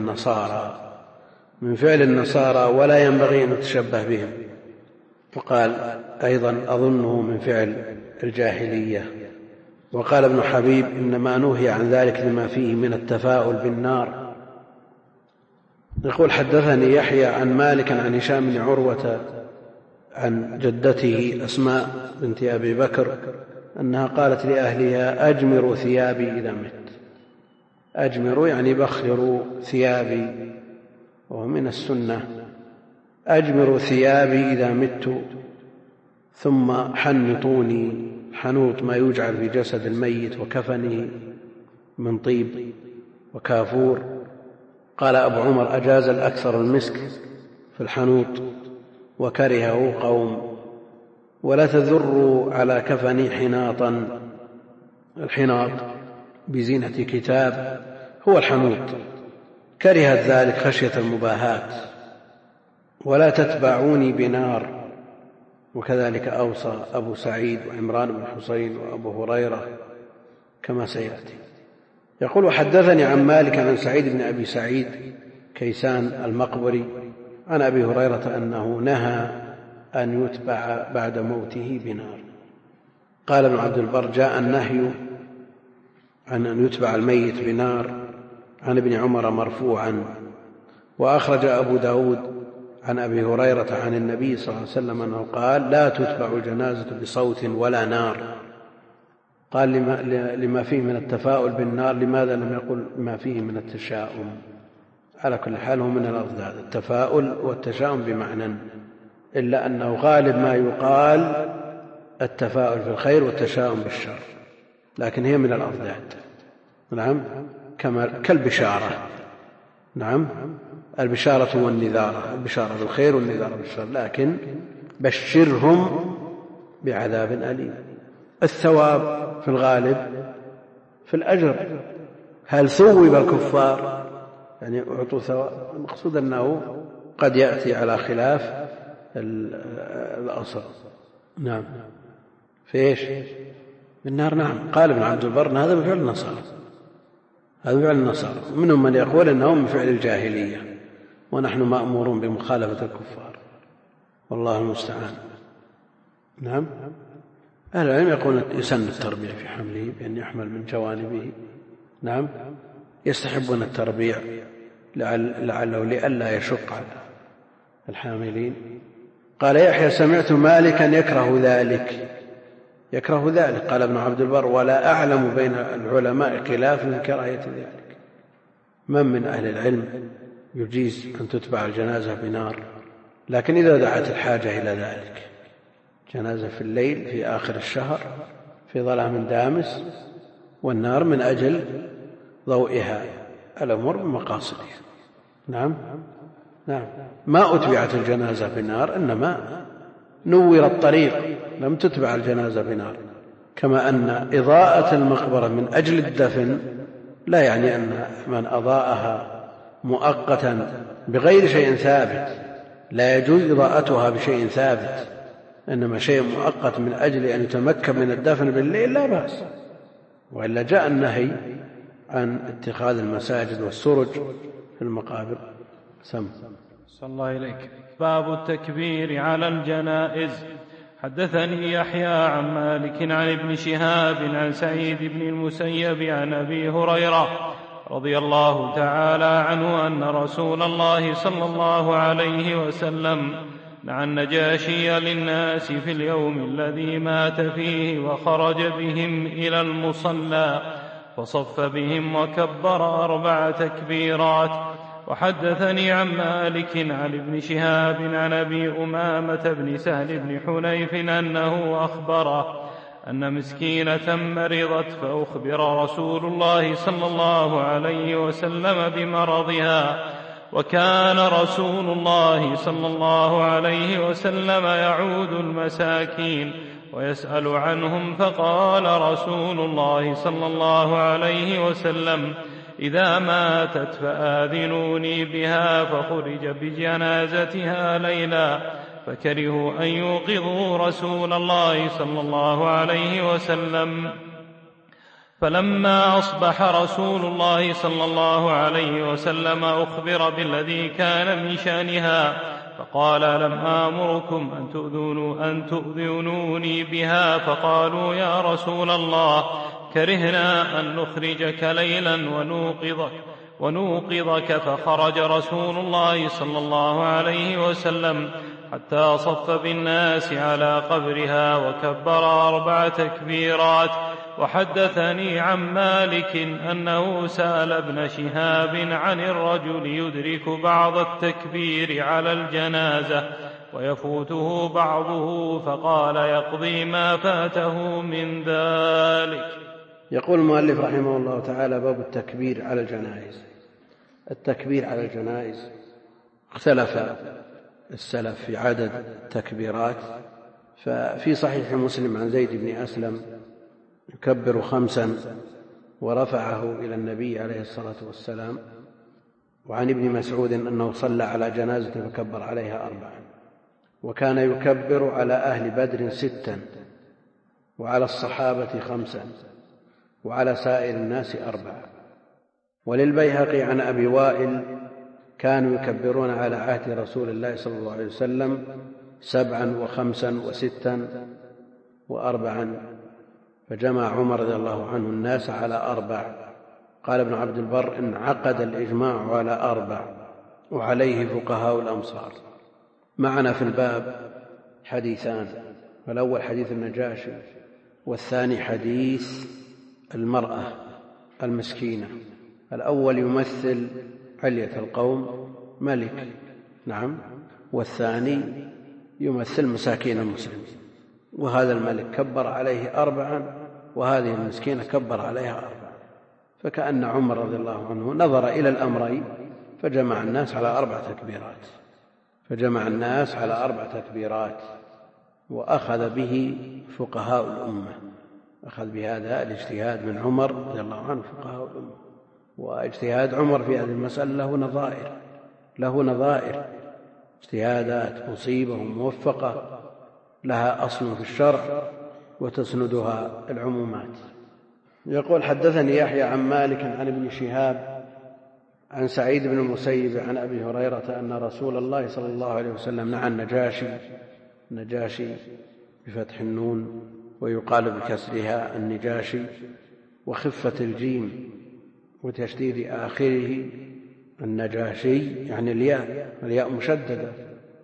من فعل النصارى ولا ينبغي أن نتشبه بهم. وقال أيضا أظنه من فعل الجاهلية. وقال ابن حبيب إنما نهي عن ذلك لما فيه من التفاؤل بالنار. يقول حدثني يحيى عن مالك عن هشام بن عروة عن جدته أسماء بنت أبي بكر أنها قالت لأهلها أجمروا ثيابي إذا مت. أجمروا يعني بخروا ثيابي، وهو من السنة. أجمروا ثيابي إذا مت ثم حنطوني. حنوط ما يجعل في جسد الميت، وكفنه من طيب وكافور. قال أبو عمر أجاز الأكثر المسك في الحنوط وكرهه قوم. ولا تذروا على كفني حناطا. الحناط بزينة كتاب هو الحنوط، كرهت ذلك خشية المباهات. ولا تتبعوني بنار. وكذلك أوصى أبو سعيد وعمران بن حسين وأبو هريرة كما سيأتي. يقول وحدثني عن مالك عن سعيد بن أبي سعيد كيسان المقبري عن أبي هريرة أنه نهى أن يتبع بعد موته بنار. قال ابن عبد البر جاء النهي عن أن يتبع الميت بنار عن ابن عمر مرفوعا. وأخرج أبو داود عن أبي هريرة عن النبي صلى الله عليه وسلم أنه قال لا تتبع الجنازة بصوت ولا نار. قال لما فيه من التفاؤل بالنار، لماذا لم يقل ما فيه من التشاؤم؟ على كل حال هو من الأضداد، التفاؤل والتشاؤم بمعنى، إلا أنه غالب ما يقال التفاؤل بالخير والتشاؤم بالشر، لكن هي من الأضداد. نعم، كالبشارة. نعم، البشارة والنذارة، البشارة بالخير والنذارة بالشر، لكن بشرهم بعذاب أليم. الثواب في الغالب في الأجر. هل ثوب الكفار يعني أعطوا ثواب؟ المقصود أنه قد يأتي على خلاف الأصل. نعم، في إيش؟ بالنار. نعم، قال ابن عبد البر هذا بفعل النصارى، هذا فعل النصارى. منهم من يقول أنه من فعل الجاهلية، ونحن مأمورون بمخالفة الكفار، والله المستعان. نعم، أهل العلم يقولون يسن التربيع في حمله بأن يحمل من جوانبه. نعم، يستحبون التربيع لعله لئلا يشق على الحاملين. قال يحيى سمعت مالكا يكره ذلك. قال ابن عبد البر ولا أعلم بين العلماء خلاف من كراهية ذلك. من أهل العلم يجيز أن تتبع الجنازة بنار، لكن إذا دعت الحاجة إلى ذلك، جنازة في الليل في آخر الشهر في ظلام دامس، والنار من أجل ضوئها، الأمور بمقاصدها. نعم، ما أتبعت الجنازة بنار، إنما نور الطريق، لم تتبع الجنازة بنار. كما أن إضاءة المقبرة من أجل الدفن لا يعني أن من أضاءها مؤقتا بغير شيء ثابت لا يجوز إضاءتها بشيء ثابت، إنما شيء مؤقت من أجل أن يتمكن من الدفن بالليل لا بأس، وإلا جاء النهي عن اتخاذ المساجد والسرج في المقابر. صلى الله إليك. باب التكبير على الجنائز. حدثني يحيى عن مالك عن ابن شهاب عن سعيد بن المسيب عن أبي هريرة رضي الله تعالى عنه أن رسول الله صلى الله عليه وسلم نعى النجاشي للناس في اليوم الذي مات فيه، وخرج بهم إلى المصلى فصف بهم وكبر 4 تكبيرات. وحدثني عن مالك عن ابن شهاب عن أبي أمامة بن سهل بن حنيف أنه أخبره أن مسكينة مرضت، فأخبر رسول الله صلى الله عليه وسلم بمرضها، وكان رسول الله صلى الله عليه وسلم يعود المساكين ويسأل عنهم، فقال رسول الله صلى الله عليه وسلم إذا ماتت فآذنوني بها، فخرج بجنازتها ليلا، فكرهوا أن يوقظوا رسول الله صلى الله عليه وسلم. فلما أصبح رسول الله صلى الله عليه وسلم أخبر بالذي كان من شأنها، فقال لم آمركم أن تؤذنوني بها؟ فقالوا يا رسول الله كرهنا أن نخرجك ليلا ونوقظك. فخرج رسول الله صلى الله عليه وسلم حتى صف بالناس على قبرها وكبر 4 تكبيرات. وحدثني عن مالك أنه سأل ابن شهاب عن الرجل يدرك بعض التكبير على الجنازة ويفوته بعضه، فقال يقضي ما فاته من ذلك. يقول المؤلف رحمه الله تعالى باب التكبير على الجنائز. التكبير على الجنائز اختلف السلف في عدد التكبيرات، ففي صحيح مسلم عن زيد بن أسلم يكبر 5 ورفعه إلى النبي عليه الصلاة والسلام، وعن ابن مسعود أنه صلى على جنازة فكبر عليها 4، وكان يكبر على أهل بدر 6، وعلى الصحابة 5، وعلى سائر الناس 4. وللبيهقي عن أبي وائل كانوا يكبرون على عهد رسول الله صلى الله عليه وسلم 7 و5 و6 و4، فجمع عمر رضي الله عنه الناس على 4. قال ابن عبد البر انعقد الإجماع على 4، وعليه فقهاء الأمصار. معنا في الباب حديثان، فالأول حديث النجاشي والثاني حديث المرأة المسكينة. الأول يمثل علية القوم ملك، نعم، والثاني يمثل مساكين المسلمين، وهذا الملك كبر عليه 4 وهذه المسكينة كبر عليها 4، فكأن عمر رضي الله عنه نظر إلى الأمرين فجمع الناس على 4 تكبيرات، وأخذ به فقهاء الأمة، أخذ بهذا الاجتهاد من عمر رضي الله عنه فقهاء الأمة. واجتهاد عمر في هذه المسألة له نظائر اجتهادات مصيبة وموفقة لها أصل في الشرع وتسندها العمومات. يقول: حدثني يحيى عن مالك عن ابن شهاب عن سعيد بن المسيب عن أبي هريرة أن رسول الله صلى الله عليه وسلم نعى النجاشي بفتح النون ويقال بكسرها النجاشي وخفة الجيم وتشديد آخره النجاشي، يعني الياء مشددة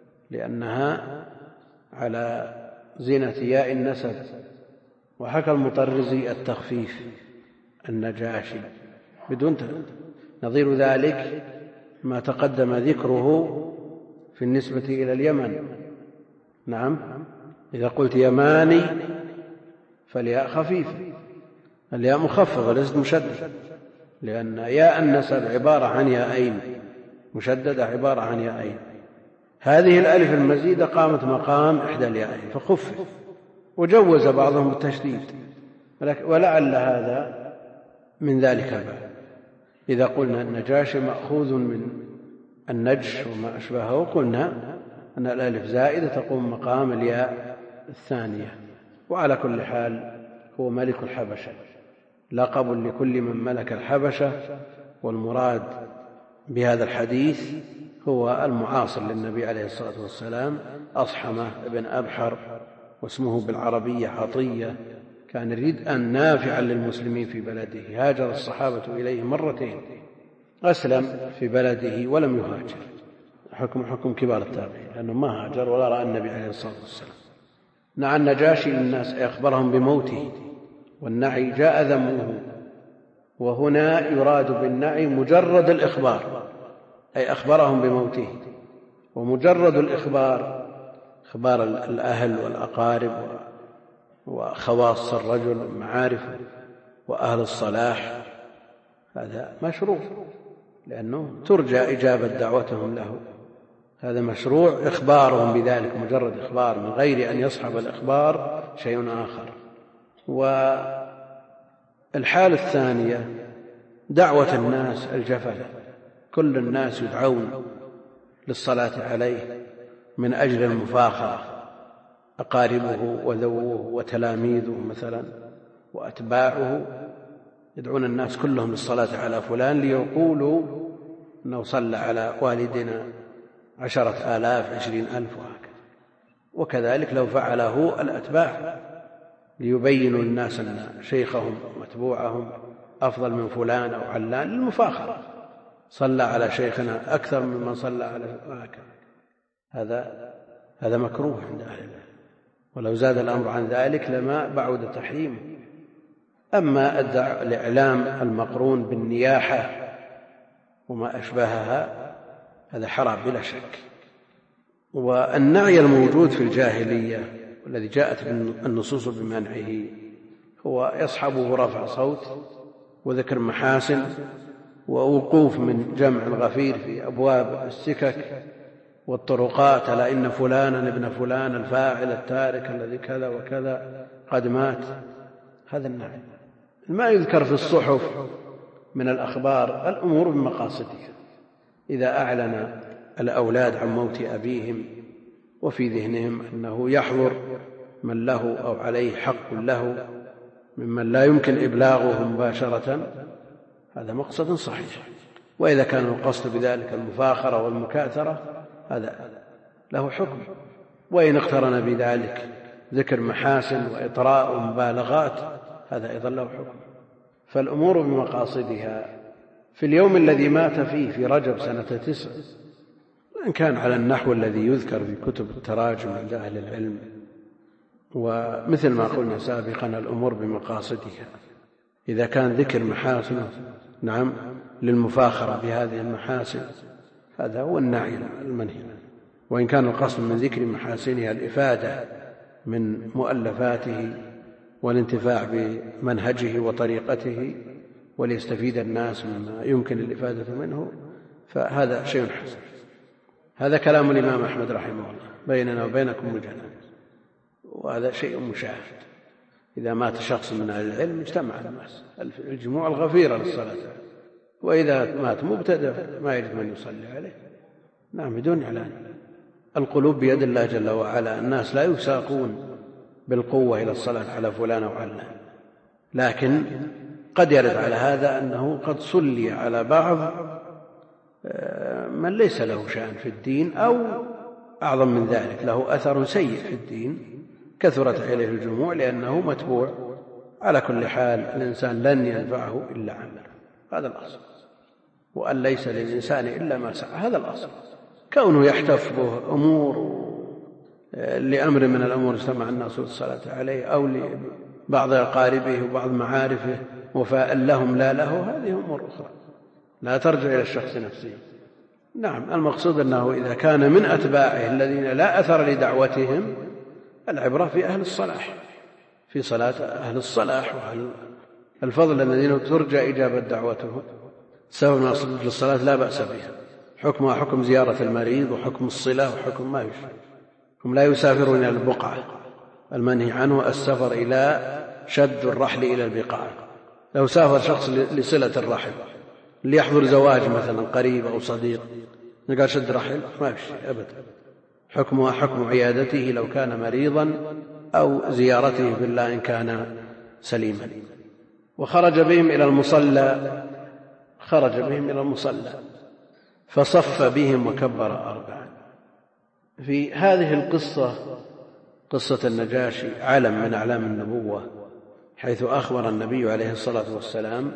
لأنها على زينة ياء النسب. وحكى المطرزي التخفيف النجاشي بدون نظير ذلك ما تقدم ذكره في النسبة إلى اليمن. نعم، إذا قلت يماني فالياء خفيفة، الياء مخففة ليست مشددة، لأن ياء النسب عبارة عن ياءين، مشددة عبارة عن ياءين. هذه الألف المزيدة قامت مقام إحدى الياءين فخفف، وجوز بعضهم التشديد، ولعل هذا من ذلك الباب. إذا قلنا النجاشي مأخوذ من النجش وما أشبهه قلنا أن الألف زائدة تقوم مقام الياء الثانية. وعلى كل حال هو ملك الحبشة، لقب لكل من ملك الحبشة، والمراد بهذا الحديث هو المعاصر للنبي عليه الصلاة والسلام أصحمة بن أبحر، واسمه بالعربية عطية، كان ردءا نافعا للمسلمين في بلده، هاجر الصحابة إليه 2 مرتين، أسلم في بلده ولم يهاجر، حكم كبار التابعين، لأنه ما هاجر ولا رأى النبي عليه الصلاة والسلام. نعى النجاشي للناس أخبرهم بموته، والنعي جاء ذمه، وهنا يراد بالنعي مجرد الإخبار، أي أخبرهم بموته. ومجرد الإخبار إخبار الأهل والأقارب وخواص الرجل ومعارفه وأهل الصلاح، هذا مشروع لأنه ترجى إجابة دعوتهم له، هذا مشروع إخبارهم بذلك، مجرد إخبار من غير أن يصحب الإخبار شيء آخر. والحالة الثانية دعوة الناس الجفلة، كل الناس يدعون للصلاة عليه من أجل المفاخرة، أقاربه وذووه وتلاميذه مثلا وأتباعه يدعون الناس كلهم للصلاة على فلان ليقولوا أنه صلى على والدنا 10,000 20,000 وهكذا. وكذلك لو فعله الأتباع ليبينوا الناس أن شيخهم ومتبوعهم أفضل من فلان أو علان للمفاخرة، صلى على شيخنا أكثر ممن صلى على هكذا، هذا مكروه عند أهل العلم، ولو زاد الأمر عن ذلك لما بعد تحريمه. أما الإعلام المقرون بالنياحة وما أشبهها هذا حرام بلا شك. والنعي الموجود في الجاهلية والذي جاءت النصوص بمنعه هو يصحبه رفع صوت وذكر محاسن ووقوف من جمع الغفير في أبواب السكك والطرقات على إن فلانا ابن فلان الفاعل التارك الذي كذا وكذا قد مات، هذا النعي. ما يذكر في الصحف من الأخبار الأمور بمقاصدها، إذا أعلن الأولاد عن موت أبيهم وفي ذهنهم أنه يحضر من له أو عليه حق له ممن لا يمكن إبلاغه مباشرة، هذا مقصد صحيح. وإذا كان القصد بذلك المفاخرة والمكاثرة هذا له حكم، وإن اقترن بذلك ذكر محاسن وإطراء ومبالغات هذا أيضا له حكم. فالأمور بمقاصدها. في اليوم الذي مات فيه في رجب سنة 9، وإن كان على النحو الذي يذكر في كتب التراجم عند أهل العلم ومثل ما قلنا سابقا الأمور بمقاصدها، إذا كان ذكر محاسنه نعم للمفاخرة بهذه المحاسن هذا هو النعي المنهي، وإن كان القصد من ذكر محاسنها الإفادة من مؤلفاته والانتفاع بمنهجه وطريقته وليستفيد الناس مما يمكن الإفادة منه فهذا شيء حسن. هذا كلام الإمام أحمد رحمه الله بيننا وبينكم مجانا، وهذا شيء مشاهد. إذا مات شخص من أهل العلم اجتمع الناس الجموع الغفيرة للصلاة، وإذا مات مبتدع ما يجب من يصلي عليه نعم بدون إعلان. القلوب بيد الله جل وعلا، الناس لا يساقون بالقوة إلى الصلاة على فلان أو علان، لكن قد يرد على هذا أنه قد صلي على بعض من ليس له شأن في الدين، أو أعظم من ذلك له أثر سيء في الدين كثرت عليه الجموع لأنه متبوع. على كل حال الإنسان لن ينفعه إلا عمله، هذا الأصل، وأن ليس للإنسان إلا ما سعى، هذا الأصل. كونه يحتف به أمور لأمر من الأمور اجتمع الناس للصلاة عليه، أو لبعض أقاربه وبعض معارفه وفاء لهم لا له، هذه أمور أخرى لا ترجع إلى الشخص نفسه. نعم المقصود أنه إذا كان من أتباعه الذين لا أثر لدعوتهم، العبرة في أهل الصلاح، في صلاة أهل الصلاح وأهل الفضل الذين ترجى إجابة دعوتهم. سبب من الصلاة لا بأس بها، حكمها حكم زيارة المريض وحكم الصلة وحكم ما يشاء. هم لا يسافرون إلى البقعة، المنهي عنه السفر إلى شد الرحل إلى البقاع. لو سافر شخص لصلة الرحل ليحضر زواج مثلا قريب أو صديق قال شد رحل ما يشاء أبدا، حكمها حكم عيادته لو كان مريضا أو زيارته بالله إن كان سليما. وخرج بهم إلى المصلى، خرج بهم إلى المصلى فصف بهم وكبر 4. في هذه القصة قصة النجاشي علم من أعلام النبوة، حيث أخبر النبي عليه الصلاة والسلام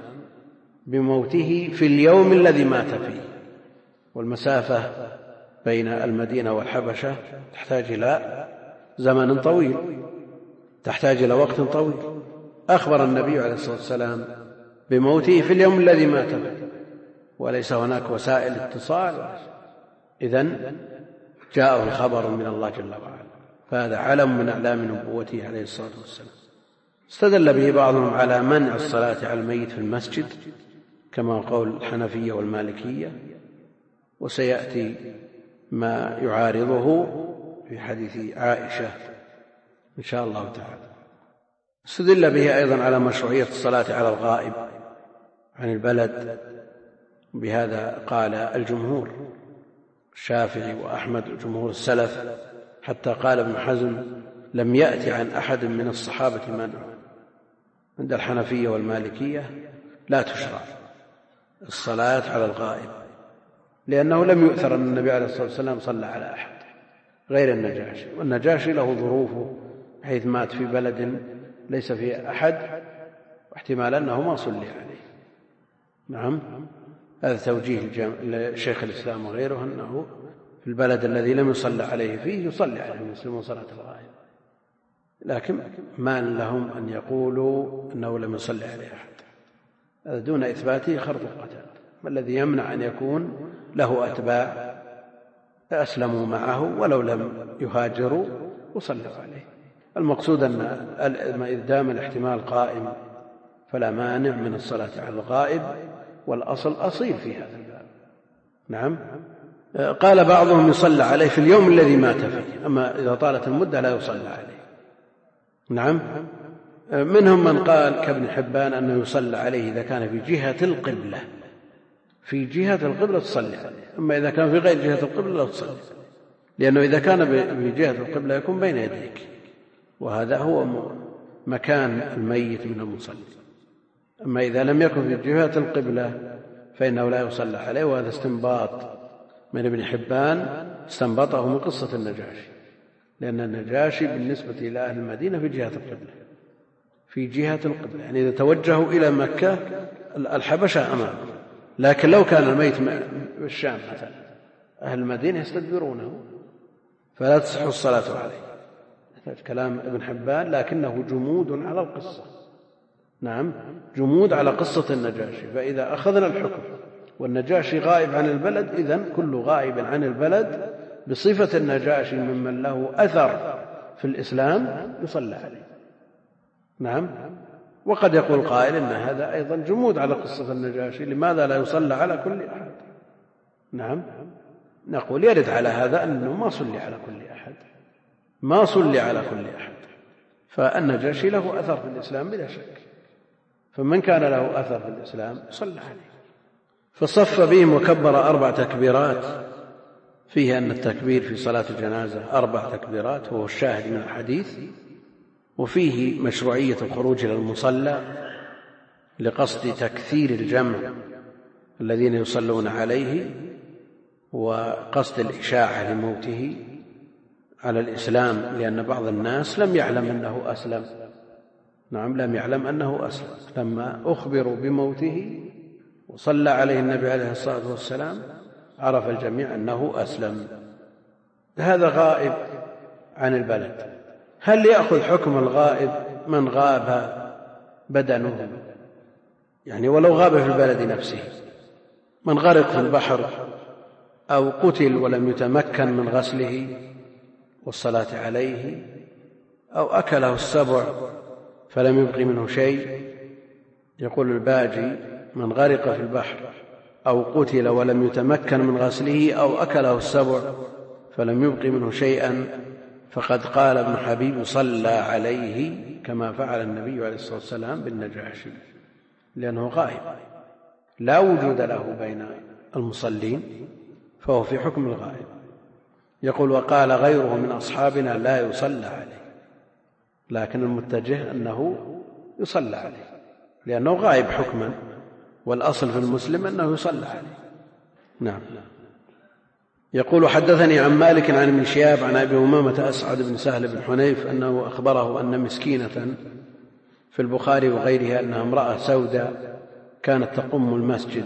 بموته في اليوم الذي مات فيه، والمسافة بين المدينة والحبشة تحتاج إلى زمن طويل، تحتاج إلى وقت طويل. أخبر النبي عليه الصلاة والسلام بموته في اليوم الذي مات فيه، وليس هناك وسائل اتصال، إذن جاءه الخبر من الله جل وعلا، فهذا علم من أعلام نبوته عليه الصلاة والسلام. استدل به بعضهم على منع الصلاة على الميت في المسجد كما قول الحنفية والمالكية، وسيأتي ما يعارضه في حديث عائشة إن شاء الله تعالى. استدل به أيضا على مشروعية الصلاة على الغائب عن البلد، بهذا قال الجمهور الشافعي وأحمد جمهور السلف، حتى قال ابن حزم لم يأتي عن أحد من الصحابة منع. عند الحنفية والمالكية لا تشرع الصلاة على الغائب، لأنه لم يؤثر أن النبي عليه الصلاة والسلام صلى على أحد غير النجاشي، والنجاشي له ظروفه حيث مات في بلد ليس فيه أحد، واحتمال أنه ما صلي عليه. نعم هذا توجيه لشيخ الإسلام وغيره، أنه في البلد الذي لم يصلى عليه فيه يصلي عليه المسلمون صلاة الغائب، لكن ما لهم أن يقولوا أنه لم يصلي عليه أحد، هذا دون إثباته خرط القتال. ما الذي يمنع أن يكون له أتباع أسلموا معه ولو لم يهاجروا وصلوا عليه؟ المقصود أن إذا دام الاحتمال قائم فلا مانع من الصلاة على الغائب، والأصل أصيل في هذا الباب. نعم قال بعضهم يصلى عليه في اليوم الذي مات فيه، أما إذا طالت المدة لا يصلى عليه. نعم منهم من قال كابن حبان أنه يصلى عليه إذا كان في جهة القبلة، في جهة القبلة تصلي عليه، أما إذا كان في غير جهة القبلة لا تصلي، لأنه إذا كان في جهة القبلة يكون بين يديك، وهذا هو مكان الميت من المصلي. أما إذا لم يكن في جهة القبلة فإنه لا يصلى عليه، وهذا استنباط من ابن حبان استنبطه من قصة النجاشي، لأن النجاشي بالنسبة إلى أهل المدينة في جهة القبلة، في جهة القبلة، يعني إذا توجهوا إلى مكة الحبشة أمامه، لكن لو كان الميت في الشام مثلا أهل المدينة يستدبرونه فلا تصح الصلاة عليه. كلام ابن حبان، لكنه جمود على القصة. نعم، جمود على قصة النجاشي. فإذا أخذنا الحكم والنجاشي غائب عن البلد، إذن كل غائب عن البلد بصفة النجاشي ممن له أثر في الإسلام يصلى عليه. نعم. وقد يقول قائل إن هذا أيضا جمود على قصة النجاشي، لماذا لا يصلى على كل أحد؟ نعم، نقول يرد على هذا أنه ما صلي على كل أحد، ما صلي على كل أحد. فالنجاشي له أثر في الإسلام بلا شك، فمن كان له أثر في الإسلام صلى عليه. فصف بهم وكبر 4 تكبيرات، فيه أن التكبير في صلاة الجنازة 4 تكبيرات، وهو الشاهد من الحديث. وفيه مشروعية الخروج إلى المصلى لقصد تكثير الجمع الذين يصلون عليه، وقصد الإشاعة لموته على الإسلام، لأن بعض الناس لم يعلم أنه أسلم. نعم، لم يعلم أنه أسلم. لما أخبروا بموته وصلى عليه النبي عليه الصلاة والسلام عرف الجميع أنه أسلم. هذا غائب عن البلد. هل يأخذ حكم الغائب من غاب بدنه؟ يعني ولو غاب في البلد نفسه، من غرق في البحر أو قتل ولم يتمكن من غسله والصلاة عليه، أو أكله السبع فلم يبق منه شيء. يقول الباجي: من غرق في البحر أو قتل ولم يتمكن من غسله أو أكله السبع فلم يبق منه شيئا، فقد قال ابن حبيب: صلى عليه كما فعل النبي عليه الصلاة والسلام بالنجاشي، لأنه غائب لا وجود له بين المصلين، فهو في حكم الغائب. يقول: وقال غيره من أصحابنا لا يصلى عليه، لكن المتجه أنه يصلى عليه لأنه غائب حكما، والأصل في المسلم أنه يصلى عليه. نعم. يقول: حدثني عن مالك عن ابن شهاب عن أبي أمامة أسعد بن سهل بن حنيف أنه أخبره أن مسكينة في البخاري وغيرها أنها امرأة سوداء كانت تقم المسجد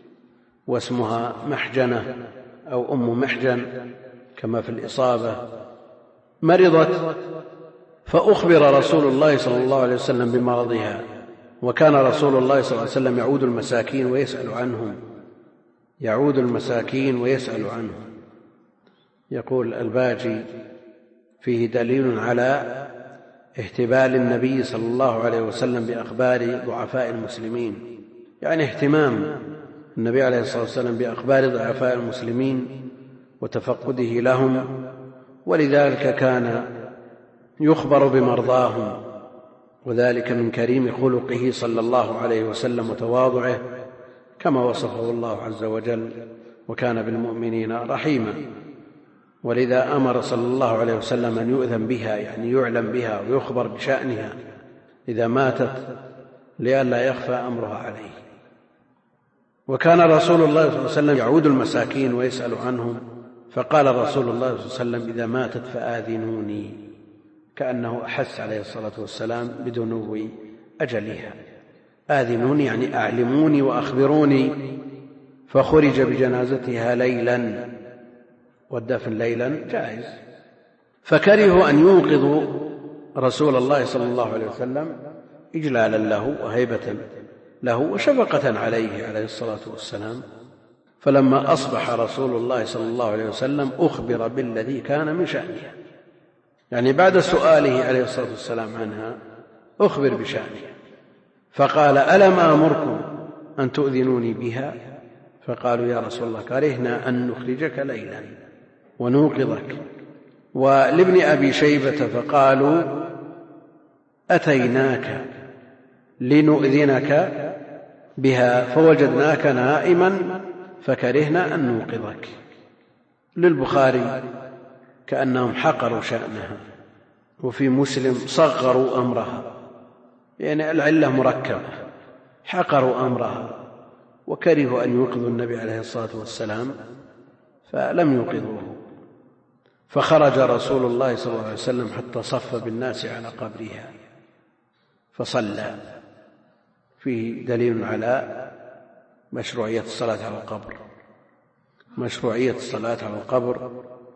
واسمها محجنة أو أم محجن كما في الإصابة، مرضت فأخبر رسول الله صلى الله عليه وسلم بمرضها، وكان رسول الله صلى الله عليه وسلم يعود المساكين ويسأل عنهم. يقول الباجي: فيه دليل على اهتبال النبي صلى الله عليه وسلم بأخبار ضعفاء المسلمين، يعني اهتمام النبي عليه الصلاة والسلام بأخبار ضعفاء المسلمين وتفقده لهم، ولذلك كان يخبر بمرضاهم، وذلك من كريم خلقه صلى الله عليه وسلم وتواضعه كما وصفه الله عز وجل: وكان بالمؤمنين رحيما. ولذا أمر صلى الله عليه وسلم أن يؤذن بها، يعني يعلم بها ويخبر بشأنها إذا ماتت لئلا يخفى أمرها عليه. وكان رسول الله صلى الله عليه وسلم يعود المساكين ويسأل عنهم، فقال رسول الله صلى الله عليه وسلم: إذا ماتت فآذنوني، كأنه أحس عليه الصلاة والسلام بدنو أجلها. آذنوني يعني أعلموني وأخبروني. فخرج بجنازتها ليلا، والدفن ليلا جائز. فكرهوا أن يوقظوا رسول الله صلى الله عليه وسلم إجلالا له وهيبة له وشفقة عليه الصلاة والسلام. فلما أصبح رسول الله صلى الله عليه وسلم أخبر بالذي كان من شأنها، يعني بعد سؤاله عليه الصلاة والسلام عنها أخبر بشأنها، فقال: ألم آمركم أن تؤذنوني بها؟ فقالوا: يا رسول الله كرهنا أن نخرجك ليلا ونوقظك. ولابن أبي شيبة فقالوا: أتيناك لنؤذنك بها فوجدناك نائما فكرهنا أن نوقظك. للبخاري كأنهم حقروا شأنها، وفي مسلم صغروا أمرها، يعني العلة مركبة، حقروا أمرها وكرهوا أن يوقظوا النبي عليه الصلاة والسلام فلم يوقظوه. فخرج رسول الله صلى الله عليه وسلم حتى صف بالناس على قبرها فصلى. فيه دليل على مشروعية الصلاة على القبر. مشروعية الصلاة على القبر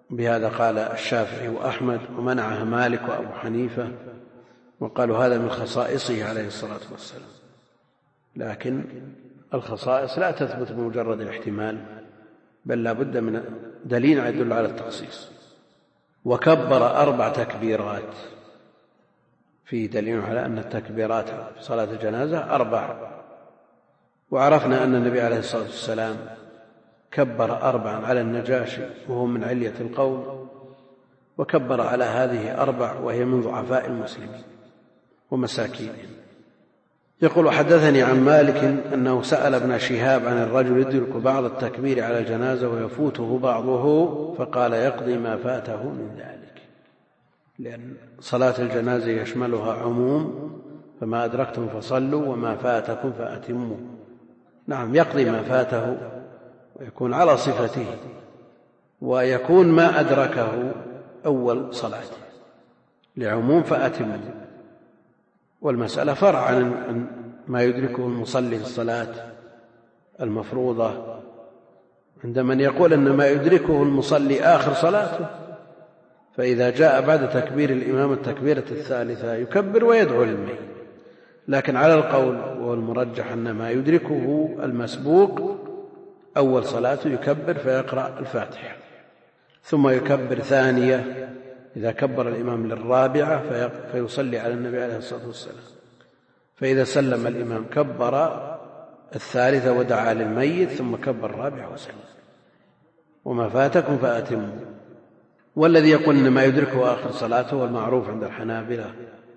بهذا قال الشافعي وأحمد، ومنعها مالك وأبو حنيفة، وقالوا هذا من خصائصه عليه الصلاة والسلام. لكن الخصائص لا تثبت بمجرد الاحتمال، بل لا بد من دليل يدل على التخصيص. وكبر 4 تكبيرات، فيه دليل على أن التكبيرات في صلاة الجنازة 4. وعرفنا أن النبي عليه الصلاة والسلام كبر 4 على النجاشي وهو من علية القوم، وكبر على هذه 4 وهي من ضعفاء المسلمين ومساكينهم. يقول حدثني عن مالك أنه سأل ابن شهاب عن الرجل يدرك بعض التكبير على الجنازة ويفوته بعضه، فقال يقضي ما فاته من ذلك، لأن صلاة الجنازة يشملها عموم، فما أدركتم فصلوا وما فاتكم فأتموا. نعم، يقضي ما فاته ويكون على صفته، ويكون ما أدركه أول صلاته لعموم فأتموا. والمسألة فرع عن ما يدركه المصلي في الصلاة المفروضة، عند من يقول أن ما يدركه المصلي آخر صلاته، فإذا جاء بعد تكبير الإمام التكبيرة الثالثة يكبر ويدعو للميت. لكن على القول والمرجح أن ما يدركه المسبوق أول صلاته يكبر فيقرأ الفاتحة، ثم يكبر ثانية إذا كبر الإمام للرابعة فيصلي على النبي عليه الصلاة والسلام، فإذا سلم الإمام كبر الثالثة ودعا للميت، ثم كبر الرابعة وسلم. وما فاتكم فأتموا. والذي يقول أن ما يدركه آخر صلاته هو المعروف عند الحنابلة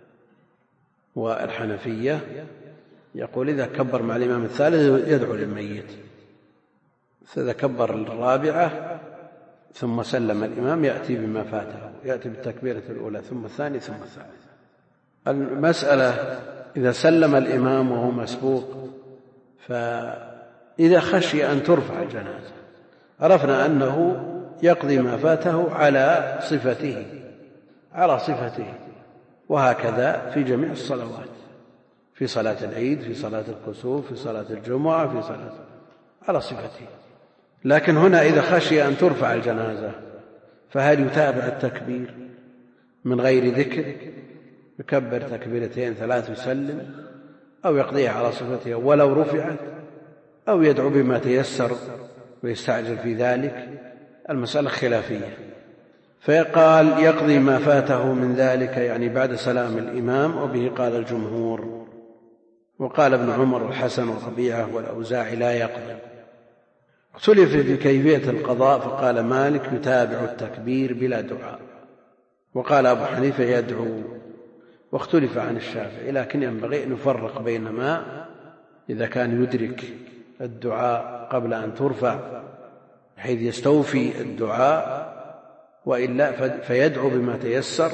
والحنفية، يقول إذا كبر مع الإمام الثالث يدعو للميت، فإذا كبر الرابعة ثم سلم الإمام يأتي بما فاته، يأتي بالتكبيرة الأولى ثم الثانية ثم الثالثة. المسألة إذا سلم الإمام وهو مسبوق، فإذا خشي أن ترفع الجنازة عرفنا أنه يقضي ما فاته على صفته، وهكذا في جميع الصلوات، في صلاة العيد، في صلاة الكسوف، في صلاة الجمعة، في صلاة على صفته. لكن هنا إذا خشي أن ترفع الجنازة فهل يتابع التكبير من غير ذكر، يكبر تكبيرتين 3 يسلم، أو يقضيها على صفتها ولو رفعت، أو يدعو بما تيسر ويستعجل في ذلك؟ المسألة خلافية. فقال يقضي ما فاته من ذلك، يعني بعد سلام الإمام، وبه قال الجمهور. وقال ابن عمر والحسن والربيعة والأوزاعي لا يقضي. اختلف في كيفية القضاء، فقال مالك يتابع التكبير بلا دعاء، وقال أبو حنيفة يدعو، واختلف عن الشافعي. لكن ينبغي أن نفرق بين ما إذا كان يدرك الدعاء قبل أن ترفع حيث يستوفي الدعاء، وإلا فيدعو بما تيسر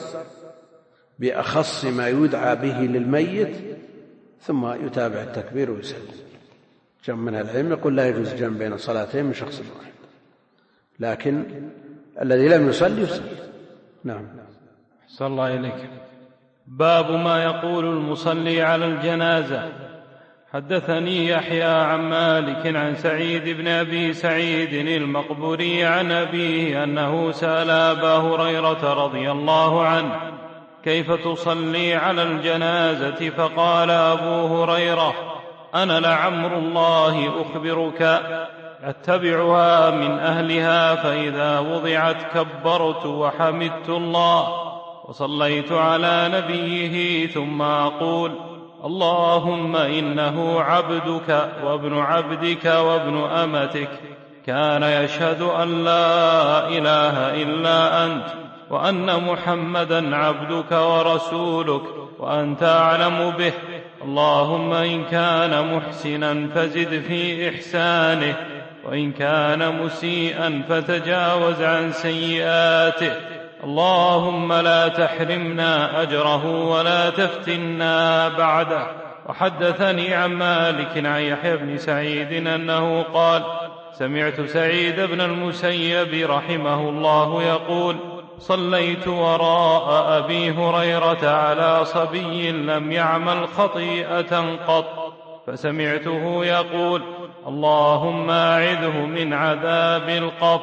بأخص ما يدعى به للميت، ثم يتابع التكبير ويسلم. جمع من العلم يقول لا يجوز جمع بين صلاتين من شخص واحد، لكن الذي لم يصلي يصلي. نعم. أحسن الله إليك. باب ما يقول المصلي على الجنازة. حدثني يحيى عن مالك عن سعيد بن أبي سعيد المقبوري عن أبيه أنه سأل أبا هريرة رضي الله عنه كيف تصلي على الجنازة، فقال أبو هريرة أنا لعمر الله أخبرك، أتبعها من أهلها، فإذا وضعت كبرت وحمدت الله وصليت على نبيه، ثم أقول اللهم إنه عبدك وابن عبدك وابن أمتك، كان يشهد أن لا إله إلا أنت، وأن محمدا عبدك ورسولك، وأنت أعلم به، اللهم إن كان محسنا فزد في إحسانه، وإن كان مسيئا فتجاوز عن سيئاته، اللهم لا تحرمنا أجره ولا تفتنا بعده. وحدثني عن مالك عن يحيى بن سعيد أنه قال سمعت سعيد بن المسيب رحمه الله يقول صليت وراء أبي هريرة على صبي لم يعمل خطيئة قط، فسمعته يقول اللهم أعذه من عذاب القبر،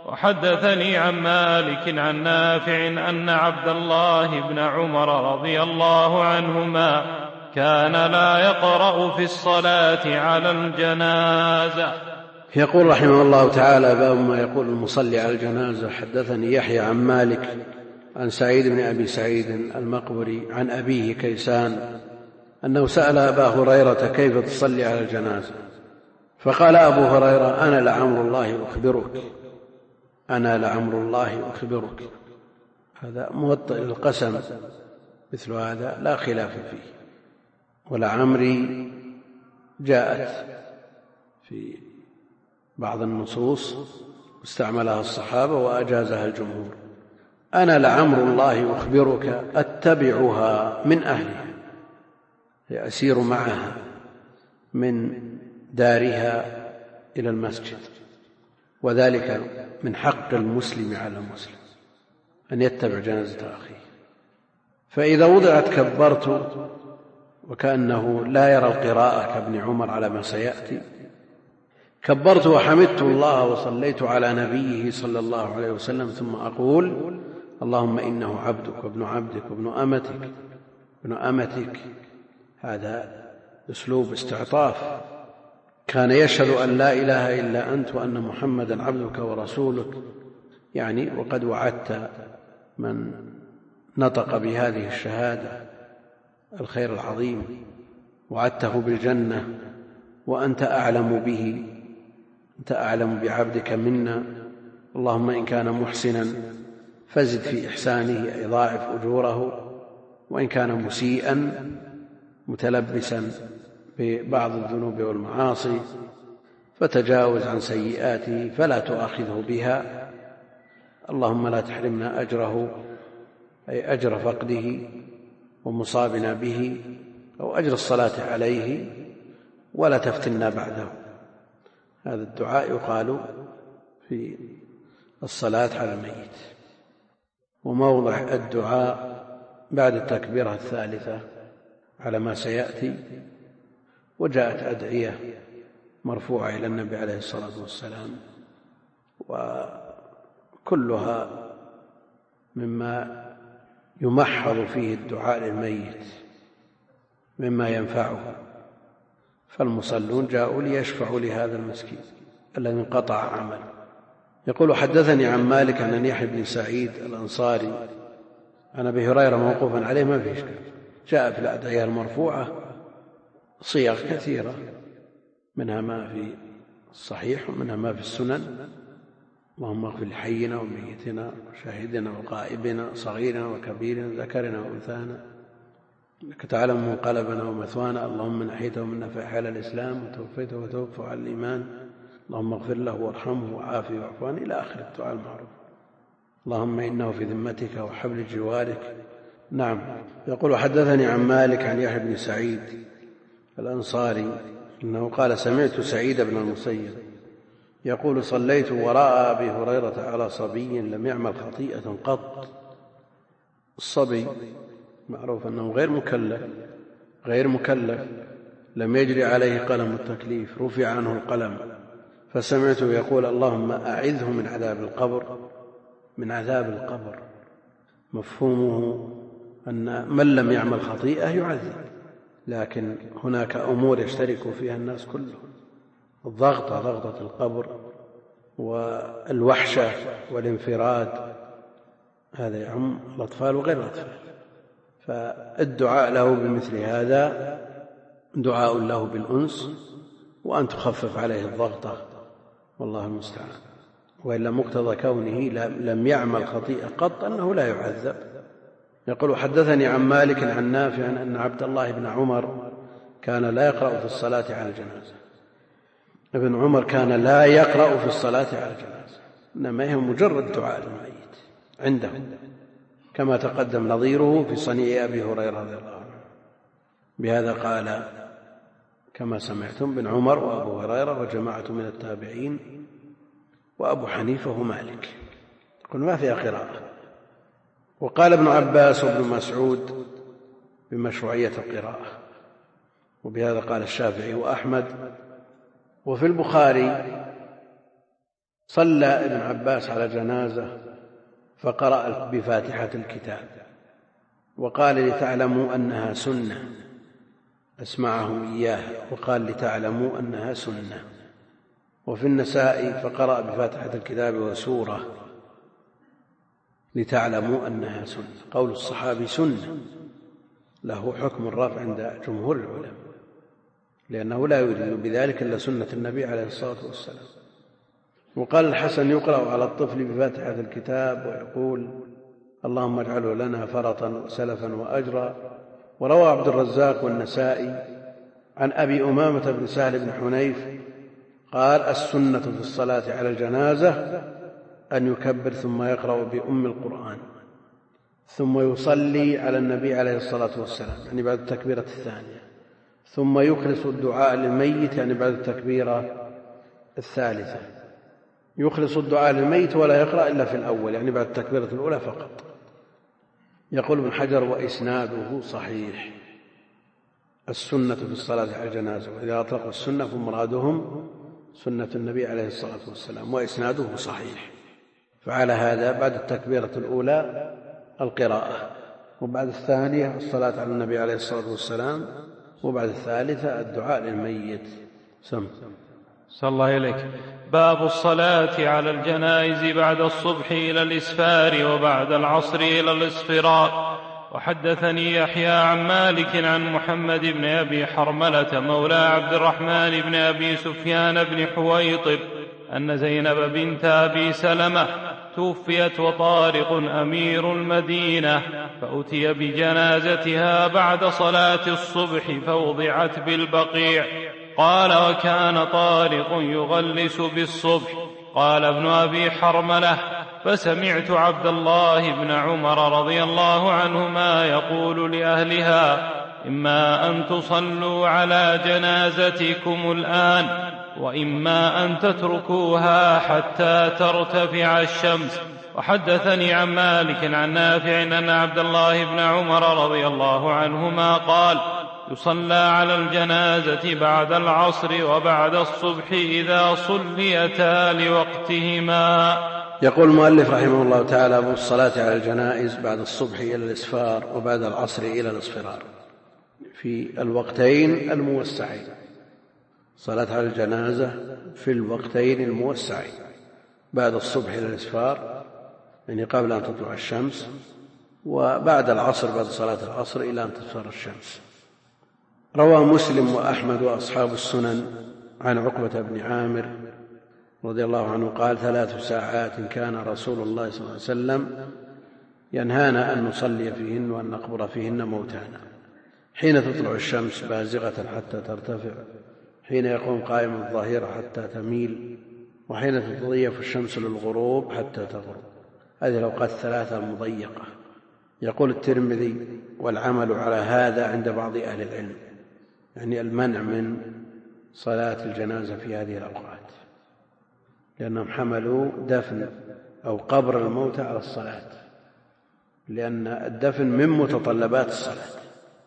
وحدثني عن مالك عن نافع أن عبد الله بن عمر رضي الله عنهما كان لا يقرأ في الصلاة على الجنازة. يقول رحمه الله تعالى: باب ما يقول المصلي على الجنازة. حدثني يحيى عن مالك عن سعيد بن أبي سعيد المقبري عن أبيه كيسان أنه سأل أبا هريرة: كيف تصلي على الجنازة؟ فقال أبو هريرة: أنا لعمر الله أخبرك، أنا لعمر الله أخبرك. هذا موطئ القسم، مثل هذا لا خلاف فيه. ولعمري جاءت في بعض النصوص استعملها الصحابة وأجازها الجمهور. أنا لعمر الله أخبرك أتبعها من أهلها، أسير معها من دارها إلى المسجد، وذلك من حق المسلم على المسلم أن يتبع جنازة أخيه. فإذا وضعت كبرت، وكأنه لا يرى القراءة كابن عمر على ما سيأتي. كبرت وحمدت الله وصليت على نبيه صلى الله عليه وسلم، ثم أقول: اللهم إنه عبدك وابن عبدك وابن أمتك. هذا أسلوب استعطاف. كان يشهد أن لا إله إلا أنت وأن محمدا عبدك ورسولك، يعني وقد وعدت من نطق بهذه الشهادة الخير العظيم، وعدته بالجنة، وأنت أعلم به، أنت أعلم بعبدك منا. اللهم إن كان محسنا فزد في إحسانه، أي ضاعف أجوره، وإن كان مسيئا متلبسا ببعض الذنوب والمعاصي فتجاوز عن سيئاته فلا تؤاخذه بها. اللهم لا تحرمنا أجره، أي أجر فقده ومصابنا به، أو أجر الصلاة عليه، ولا تفتنا بعده. هذا الدعاء يقال في الصلاة على الميت. وموضع الدعاء بعد التكبيرة الثالثة على ما سيأتي. وجاءت أدعية مرفوعة إلى النبي عليه الصلاة والسلام، وكلها مما يمحض فيه الدعاء للميت مما ينفعه. فالمصلون جاءوا ليشفعوا لهذا المسكين الذي انقطع عمله. يقول: حدثني عن مالك عن يحيى بن سعيد الأنصاري عن أبي هريرة موقوفا عليه، ما فيش. جاء في الأدعية المرفوعة صيغ كثيرة، منها ما في الصحيح ومنها ما في السنن. اللهم اغفر لحينا وميتنا وشاهدنا وغائبنا صغيرنا وكبيرنا ذكرنا وأنثانا، إنك تعلم منقلبنا ومثوانا. اللهم من أحيته منا فأحيا على الإسلام، وتوفيته وتوفى على الإيمان. اللهم اغفر له وارحمه وعافه واعف عنه، إلى آخر الدعاء المعروف. اللهم إنه في ذمتك وحبل جوارك. نعم. يقول: حدثني عن مالك عن يحيى بن سعيد الأنصاري إنه قال: سمعت سعيد بن المسيب يقول: صليت وراء أبي هريرة على صبي لم يعمل خطيئة قط. الصبي معروف أنه غير مكلف، لم يجري عليه قلم التكليف، رفع عنه القلم. فسمعته يقول: اللهم أعذه من عذاب القبر. مفهومه أن من لم يعمل خطيئة يعذب، لكن هناك أمور يشترك فيها الناس كلهم: ضغطة القبر، والوحشة والانفراد، هذا يعم الأطفال وغير الأطفال. فالدعاء له بمثل هذا دعاء له بالأنس، وأن تخفف عليه الضغطة، والله المستعان. وإلا مقتضى كونه لم يعمل خطيئة قط أنه لا يعذب. يقول: حدثني عن مالك عن نافع أن عبد الله بن عمر كان لا يقرأ في الصلاة على الجنازة. ابن عمر كان لا يقرأ في الصلاة على الجنازة، إنما هي مجرد دعاء الميت عنده، كما تقدم نظيره في صنيع أبي هريرة رضي الله عنه. بهذا قال كما سمعتم ابن عمر وأبو هريرة وجماعة من التابعين وأبو حنيفة ومالك. يقول: ما فيها قراءة. وقال ابن عباس وابن مسعود بمشروعية القراءة، وبهذا قال الشافعي وأحمد. وفي البخاري صلى ابن عباس على جنازة فقرأ بفاتحة الكتاب وقال لتعلموا أنها سنة، أسمعهم إياها وقال لتعلموا أنها سنة. وفي النسائي فقرأ بفاتحة الكتاب وسورة لتعلموا أنها سنة. قول الصحابي سنة له حكم الرفع عند جمهور العلماء، لأنه لا يريد بذلك إلا سنة النبي عليه الصلاة والسلام. وقال الحسن يقرأ على الطفل بفاتحة الكتاب ويقول اللهم اجعله لنا فرطا وسلفا وأجرا. وروى عبد الرزاق والنسائي عن أبي أمامة بن سهل بن حنيف قال السنة في الصلاة على الجنازة أن يكبر ثم يقرأ بأم القرآن ثم يصلي على النبي عليه الصلاة والسلام، يعني بعد التكبيرة الثانية، ثم يخلص الدعاء للميت، يعني بعد التكبيرة الثالثة. يخلص الدعاء للميت ولا يقرأ إلا في الأول، يعني بعد التكبيرة الأولى فقط. يقول ابن حجر وإسناده صحيح. السنة في الصلاة على الجنازة، وإذا أطلقوا السنة فمرادهم سنة النبي عليه الصلاة والسلام، وإسناده صحيح. فعلى هذا بعد التكبيرة الأولى القراءة، وبعد الثانية الصلاة على النبي عليه الصلاة والسلام، وبعد الثالثة الدعاء للميت. صلى الله إليك. باب الصلاة على الجنائز بعد الصبح إلى الإسفار وبعد العصر إلى الإصفرار. وحدثني يحيى عن مالك عن محمد بن أبي حرملة مولى عبد الرحمن بن أبي سفيان بن حويطب أن زينب بنت أبي سلمة توفيت وطارق أمير المدينة، فأتي بجنازتها بعد صلاة الصبح فوضعت بالبقيع. قال وكان طارق يغلس بالصبح. قال ابن أبي حرملة فسمعت عبد الله بن عمر رضي الله عنهما يقول لأهلها إما أن تصلوا على جنازتكم الآن وإما أن تتركوها حتى ترتفع الشمس. وحدثني عن مالك عن نافع أن عبد الله بن عمر رضي الله عنهما قال يصلى على الجنازة بعد العصر وبعد الصبح إذا صليتا لوقتهما. يقول المؤلف رحمه الله تعالى أبو الصلاة على الجنائز بعد الصبح إلى الإسفار وبعد العصر إلى الإصفرار في الوقتين الموسعين. صلاة على الجنازة في الوقتين الموسعين، بعد الصبح إلى الإسفار يعني قبل أن تطلع الشمس، وبعد العصر بعد صلاة العصر إلى أن تصفر الشمس. روى مسلم وأحمد وأصحاب السنن عن عقبة بن عامر رضي الله عنه قال 3 ساعات كان رسول الله صلى الله عليه وسلم ينهانا أن نصلي فيهن وأن نقبر فيهن موتانا، حين تطلع الشمس بازغة حتى ترتفع، حين يقوم قائم الظهيرة حتى تميل، وحين تتضيف الشمس للغروب حتى تغرب. هذه الأوقات 3 المضيقة. يقول الترمذي والعمل على هذا عند بعض أهل العلم، يعني المنع من صلاة الجنازة في هذه الأوقات، لأنهم حملوا دفن أو قبر الموتى على الصلاة، لأن الدفن من متطلبات الصلاة.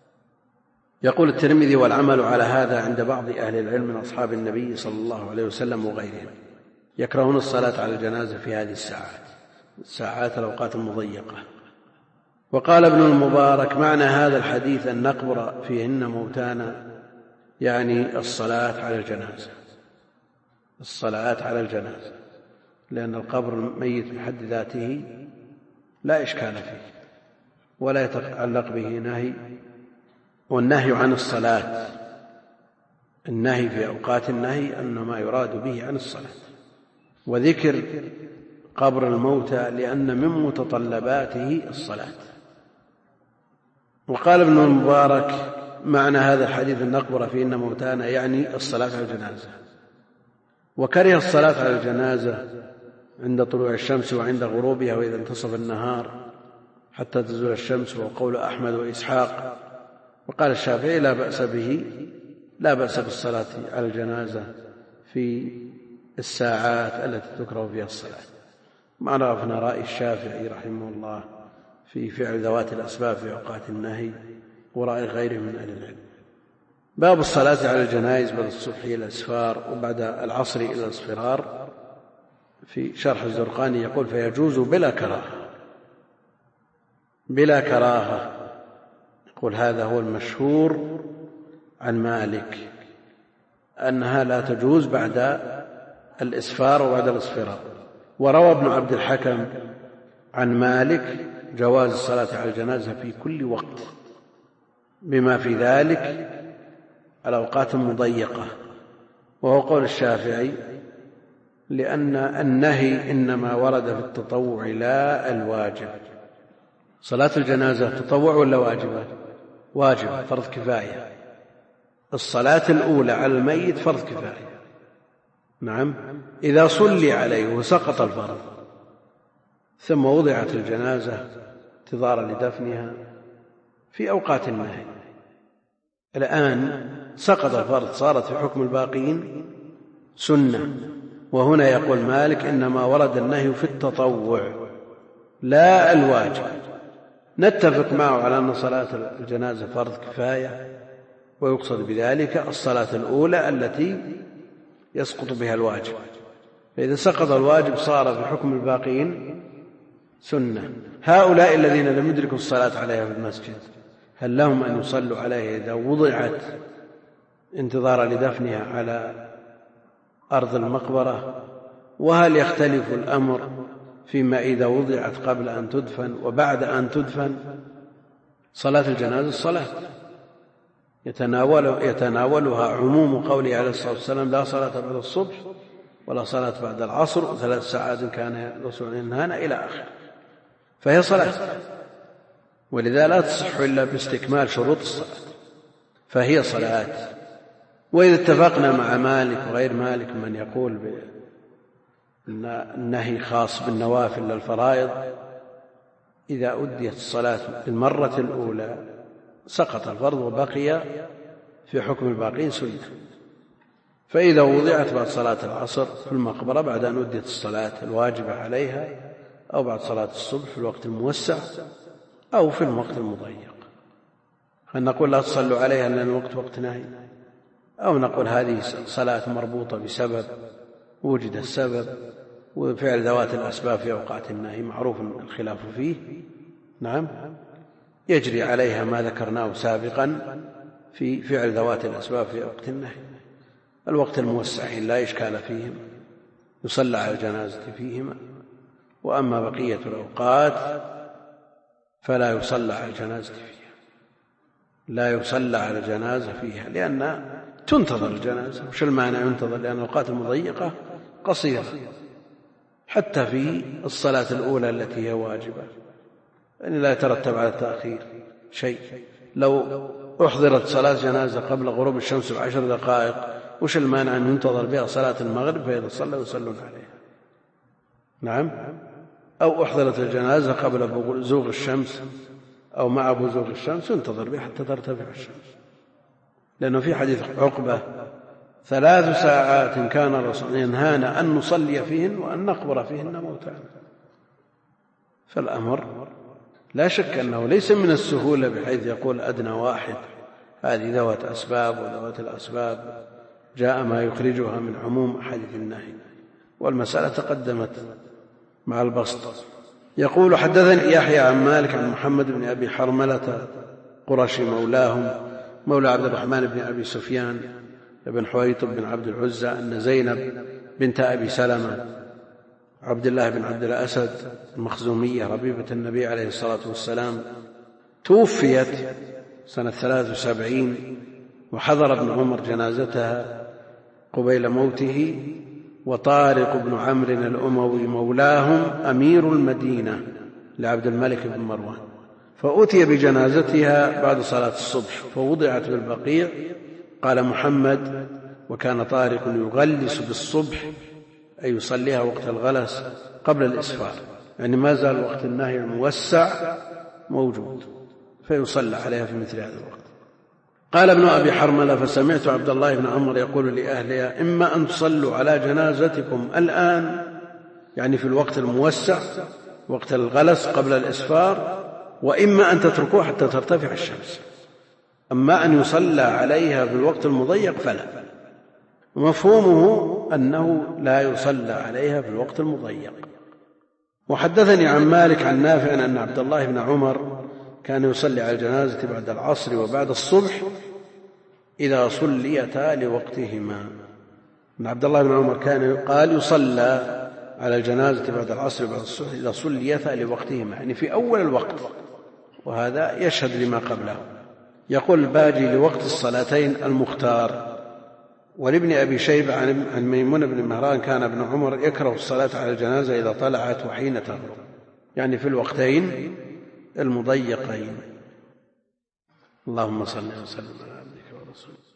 يقول الترمذي والعمل على هذا عند بعض أهل العلم من أصحاب النبي صلى الله عليه وسلم وغيرهم، يكرهون الصلاة على الجنازة في هذه الساعات الأوقات المضيقة. وقال ابن المبارك معنى هذا الحديث أن نقبر فيهن موتانا، يعني الصلاة على الجنازة، لأن القبر الميت بحد ذاته لا إشكال فيه ولا يتعلق به نهي. والنهي عن الصلاة، النهي في أوقات النهي أن ما يراد به عن الصلاة، وذكر قبر الموتى لأن من متطلباته الصلاة. وقال ابن المبارك معنى هذا الحديث أن نقبر فيهن موتانا يعني الصلاة على الجنازة. وكره الصلاة على الجنازة عند طلوع الشمس وعند غروبها وإذا انتصف النهار حتى تزول الشمس، وقول أحمد وإسحاق. وقال الشافعي لا بأس بالصلاة على الجنازة في الساعات التي تكره فيها الصلاة. ما عرفنا رأي الشافعي رحمه الله في فعل ذوات الأسباب في أوقات النهي، ورأي غيره من أهل العلم. باب الصلاة على الجنائز بعد الصبح إلى الإسفار وبعد العصر إلى الإصفرار. في شرح الزرقاني يقول فيجوز بلا كراهة، بلا كراهة. يقول هذا هو المشهور عن مالك أنها لا تجوز بعد الإسفار وبعد الإصفرار. وروى ابن عبد الحكم عن مالك جواز الصلاة على الجنازة في كل وقت بما في ذلك الأوقات المضيقة، وهو قول الشافعي، لأن النهي إنما ورد في التطوع لا الواجب. صلاة الجنازة تطوع ولا واجبة؟ واجبة، فرض كفاية. الصلاة الأولى على الميت فرض كفاية، نعم، إذا صلي عليه وسقط الفرض ثم وضعت الجنازة انتظارا لدفنها في أوقات النهي، الآن سقط الفرض، صارت في حكم الباقين سنة. وهنا يقول مالك إنما ورد النهي في التطوع لا الواجب. نتفق معه على أن صلاة الجنازة فرض كفاية، ويقصد بذلك الصلاة الأولى التي يسقط بها الواجب، فإذا سقط الواجب صار في حكم الباقين سنة. هؤلاء الذين لم يدركوا الصلاة عليها في المسجد هل لهم أن يصلوا عليها إذا وضعت انتظارا لدفنها على أرض المقبرة؟ وهل يختلف الأمر فيما إذا وضعت قبل أن تدفن وبعد أن تدفن؟ صلاة الجنازة الصلاة يتناولها عموم قوله عليه الصلاة والسلام لا صلاة بعد الصبح ولا صلاة بعد العصر وثلاث ساعات كان الرسول ينهانا إلى آخره، فهي صلاة، ولذا لا تصح إلا باستكمال شروط الصلاة، فهي صلاة. وإذا اتفقنا مع مالك وغير مالك من يقول بأن النهي خاص بالنوافل للفرائض، إذا أديت الصلاة بالمرة الأولى سقط الفرض وبقي في حكم الباقين سنة. فإذا وضعت بعد صلاة العصر في المقبرة بعد أن أديت الصلاة الواجبة عليها، أو بعد صلاة الصبح في الوقت الموسع أو في الوقت المضيق، هل نقول لا تصلوا عليها لأن الوقت وقت نهي، أو نقول هذه صلاة مربوطة بسبب وجد السبب وفعل ذوات الأسباب في أوقات النهي معروف الخلاف فيه، نعم، يجري عليها ما ذكرناه سابقا في فعل ذوات الأسباب في وقت النهي. الوقت الموسع لا إشكال فيهم يصلى على الجنازة فيهما، وأما بقية الأوقات فلا يصلى على الجنازة فيها، لا يصلى على الجنازة فيها، لأن تنتظر الجنازة. وش المانع ينتظر؟ لأن الأوقات المضيقة قصيرة حتى في الصلاة الأولى التي هي واجبة، يعني لا يترتب على التأخير شيء. لو أحضرت صلاة جنازة قبل غروب الشمس ب10 دقائق وش المانع أن ينتظر بها صلاة المغرب فإذا صلوا يصلون عليها، نعم، أو أحضرت الجنازة قبل بزوغ الشمس أو مع بزوغ الشمس ينتظر بها حتى ترتفع الشمس، لأنه في حديث عقبة 3 ساعات كان الرسول ينهانا أن نصلي فيهن وأن نقبر فيهن موتانا. فالأمر لا شك أنه ليس من السهولة بحيث يقول أدنى واحد هذه ذوات أسباب، وذوات الأسباب جاء ما يخرجها من عموم أحاديث النهي، والمسألة تقدمت مع البسط. يقول حدثني يحيى عن مالك عن محمد بن أبي حرملة قرشي مولاهم مولى عبد الرحمن بن أبي سفيان بن حويطب بن عبد العزى أن زينب بنت أبي سلمة عبد الله بن عبد الأسد المخزومية ربيبة النبي عليه الصلاة والسلام توفيت سنة 73، وحضر ابن عمر جنازتها قبيل موته، وطارق بن عمرو الأموي مولاهم أمير المدينة لعبد الملك بن مروان، فأتي بجنازتها بعد صلاة الصبح فوضعت بالبقيع. قال محمد: وكان طارق يغلس بالصبح أي يصليها وقت الغلس قبل الإسفار، يعني ما زال وقت النهي الموسع موجود فيصلى عليها في مثل هذا الوقت. قال ابن أبي حرملة: فسمعت عبد الله بن عمر يقول لأهلها: إما أن تصلوا على جنازتكم الآن، يعني في الوقت الموسع وقت الغلس قبل الإسفار، وإما أن تتركوها حتى ترتفع الشمس، أما أن يصلى عليها في الوقت المضيق فلا. مفهومه أنه لا يصلى عليها في الوقت المضيق. وحدثني عن مالك عن نافع أن عبد الله بن عمر كان يصلي على الجنازة بعد العصر وبعد الصبح إذا صليتا لوقتهما. أن عبد الله بن عمر كان قال يصلى على الجنازة بعد العصر وبعد الصبح إذا صليتا لوقتهما، يعني في أول الوقت، وهذا يشهد لما قبله. يقول الباجي لوقت الصلاتين المختار. ولابن أبي شيبة عن ميمون بن مهران كان ابن عمر يكره الصلاة على الجنازة إذا طلعت وحين تغرب، يعني في الوقتين المضيقين. اللهم صل وسلم على عبدك ورسولك.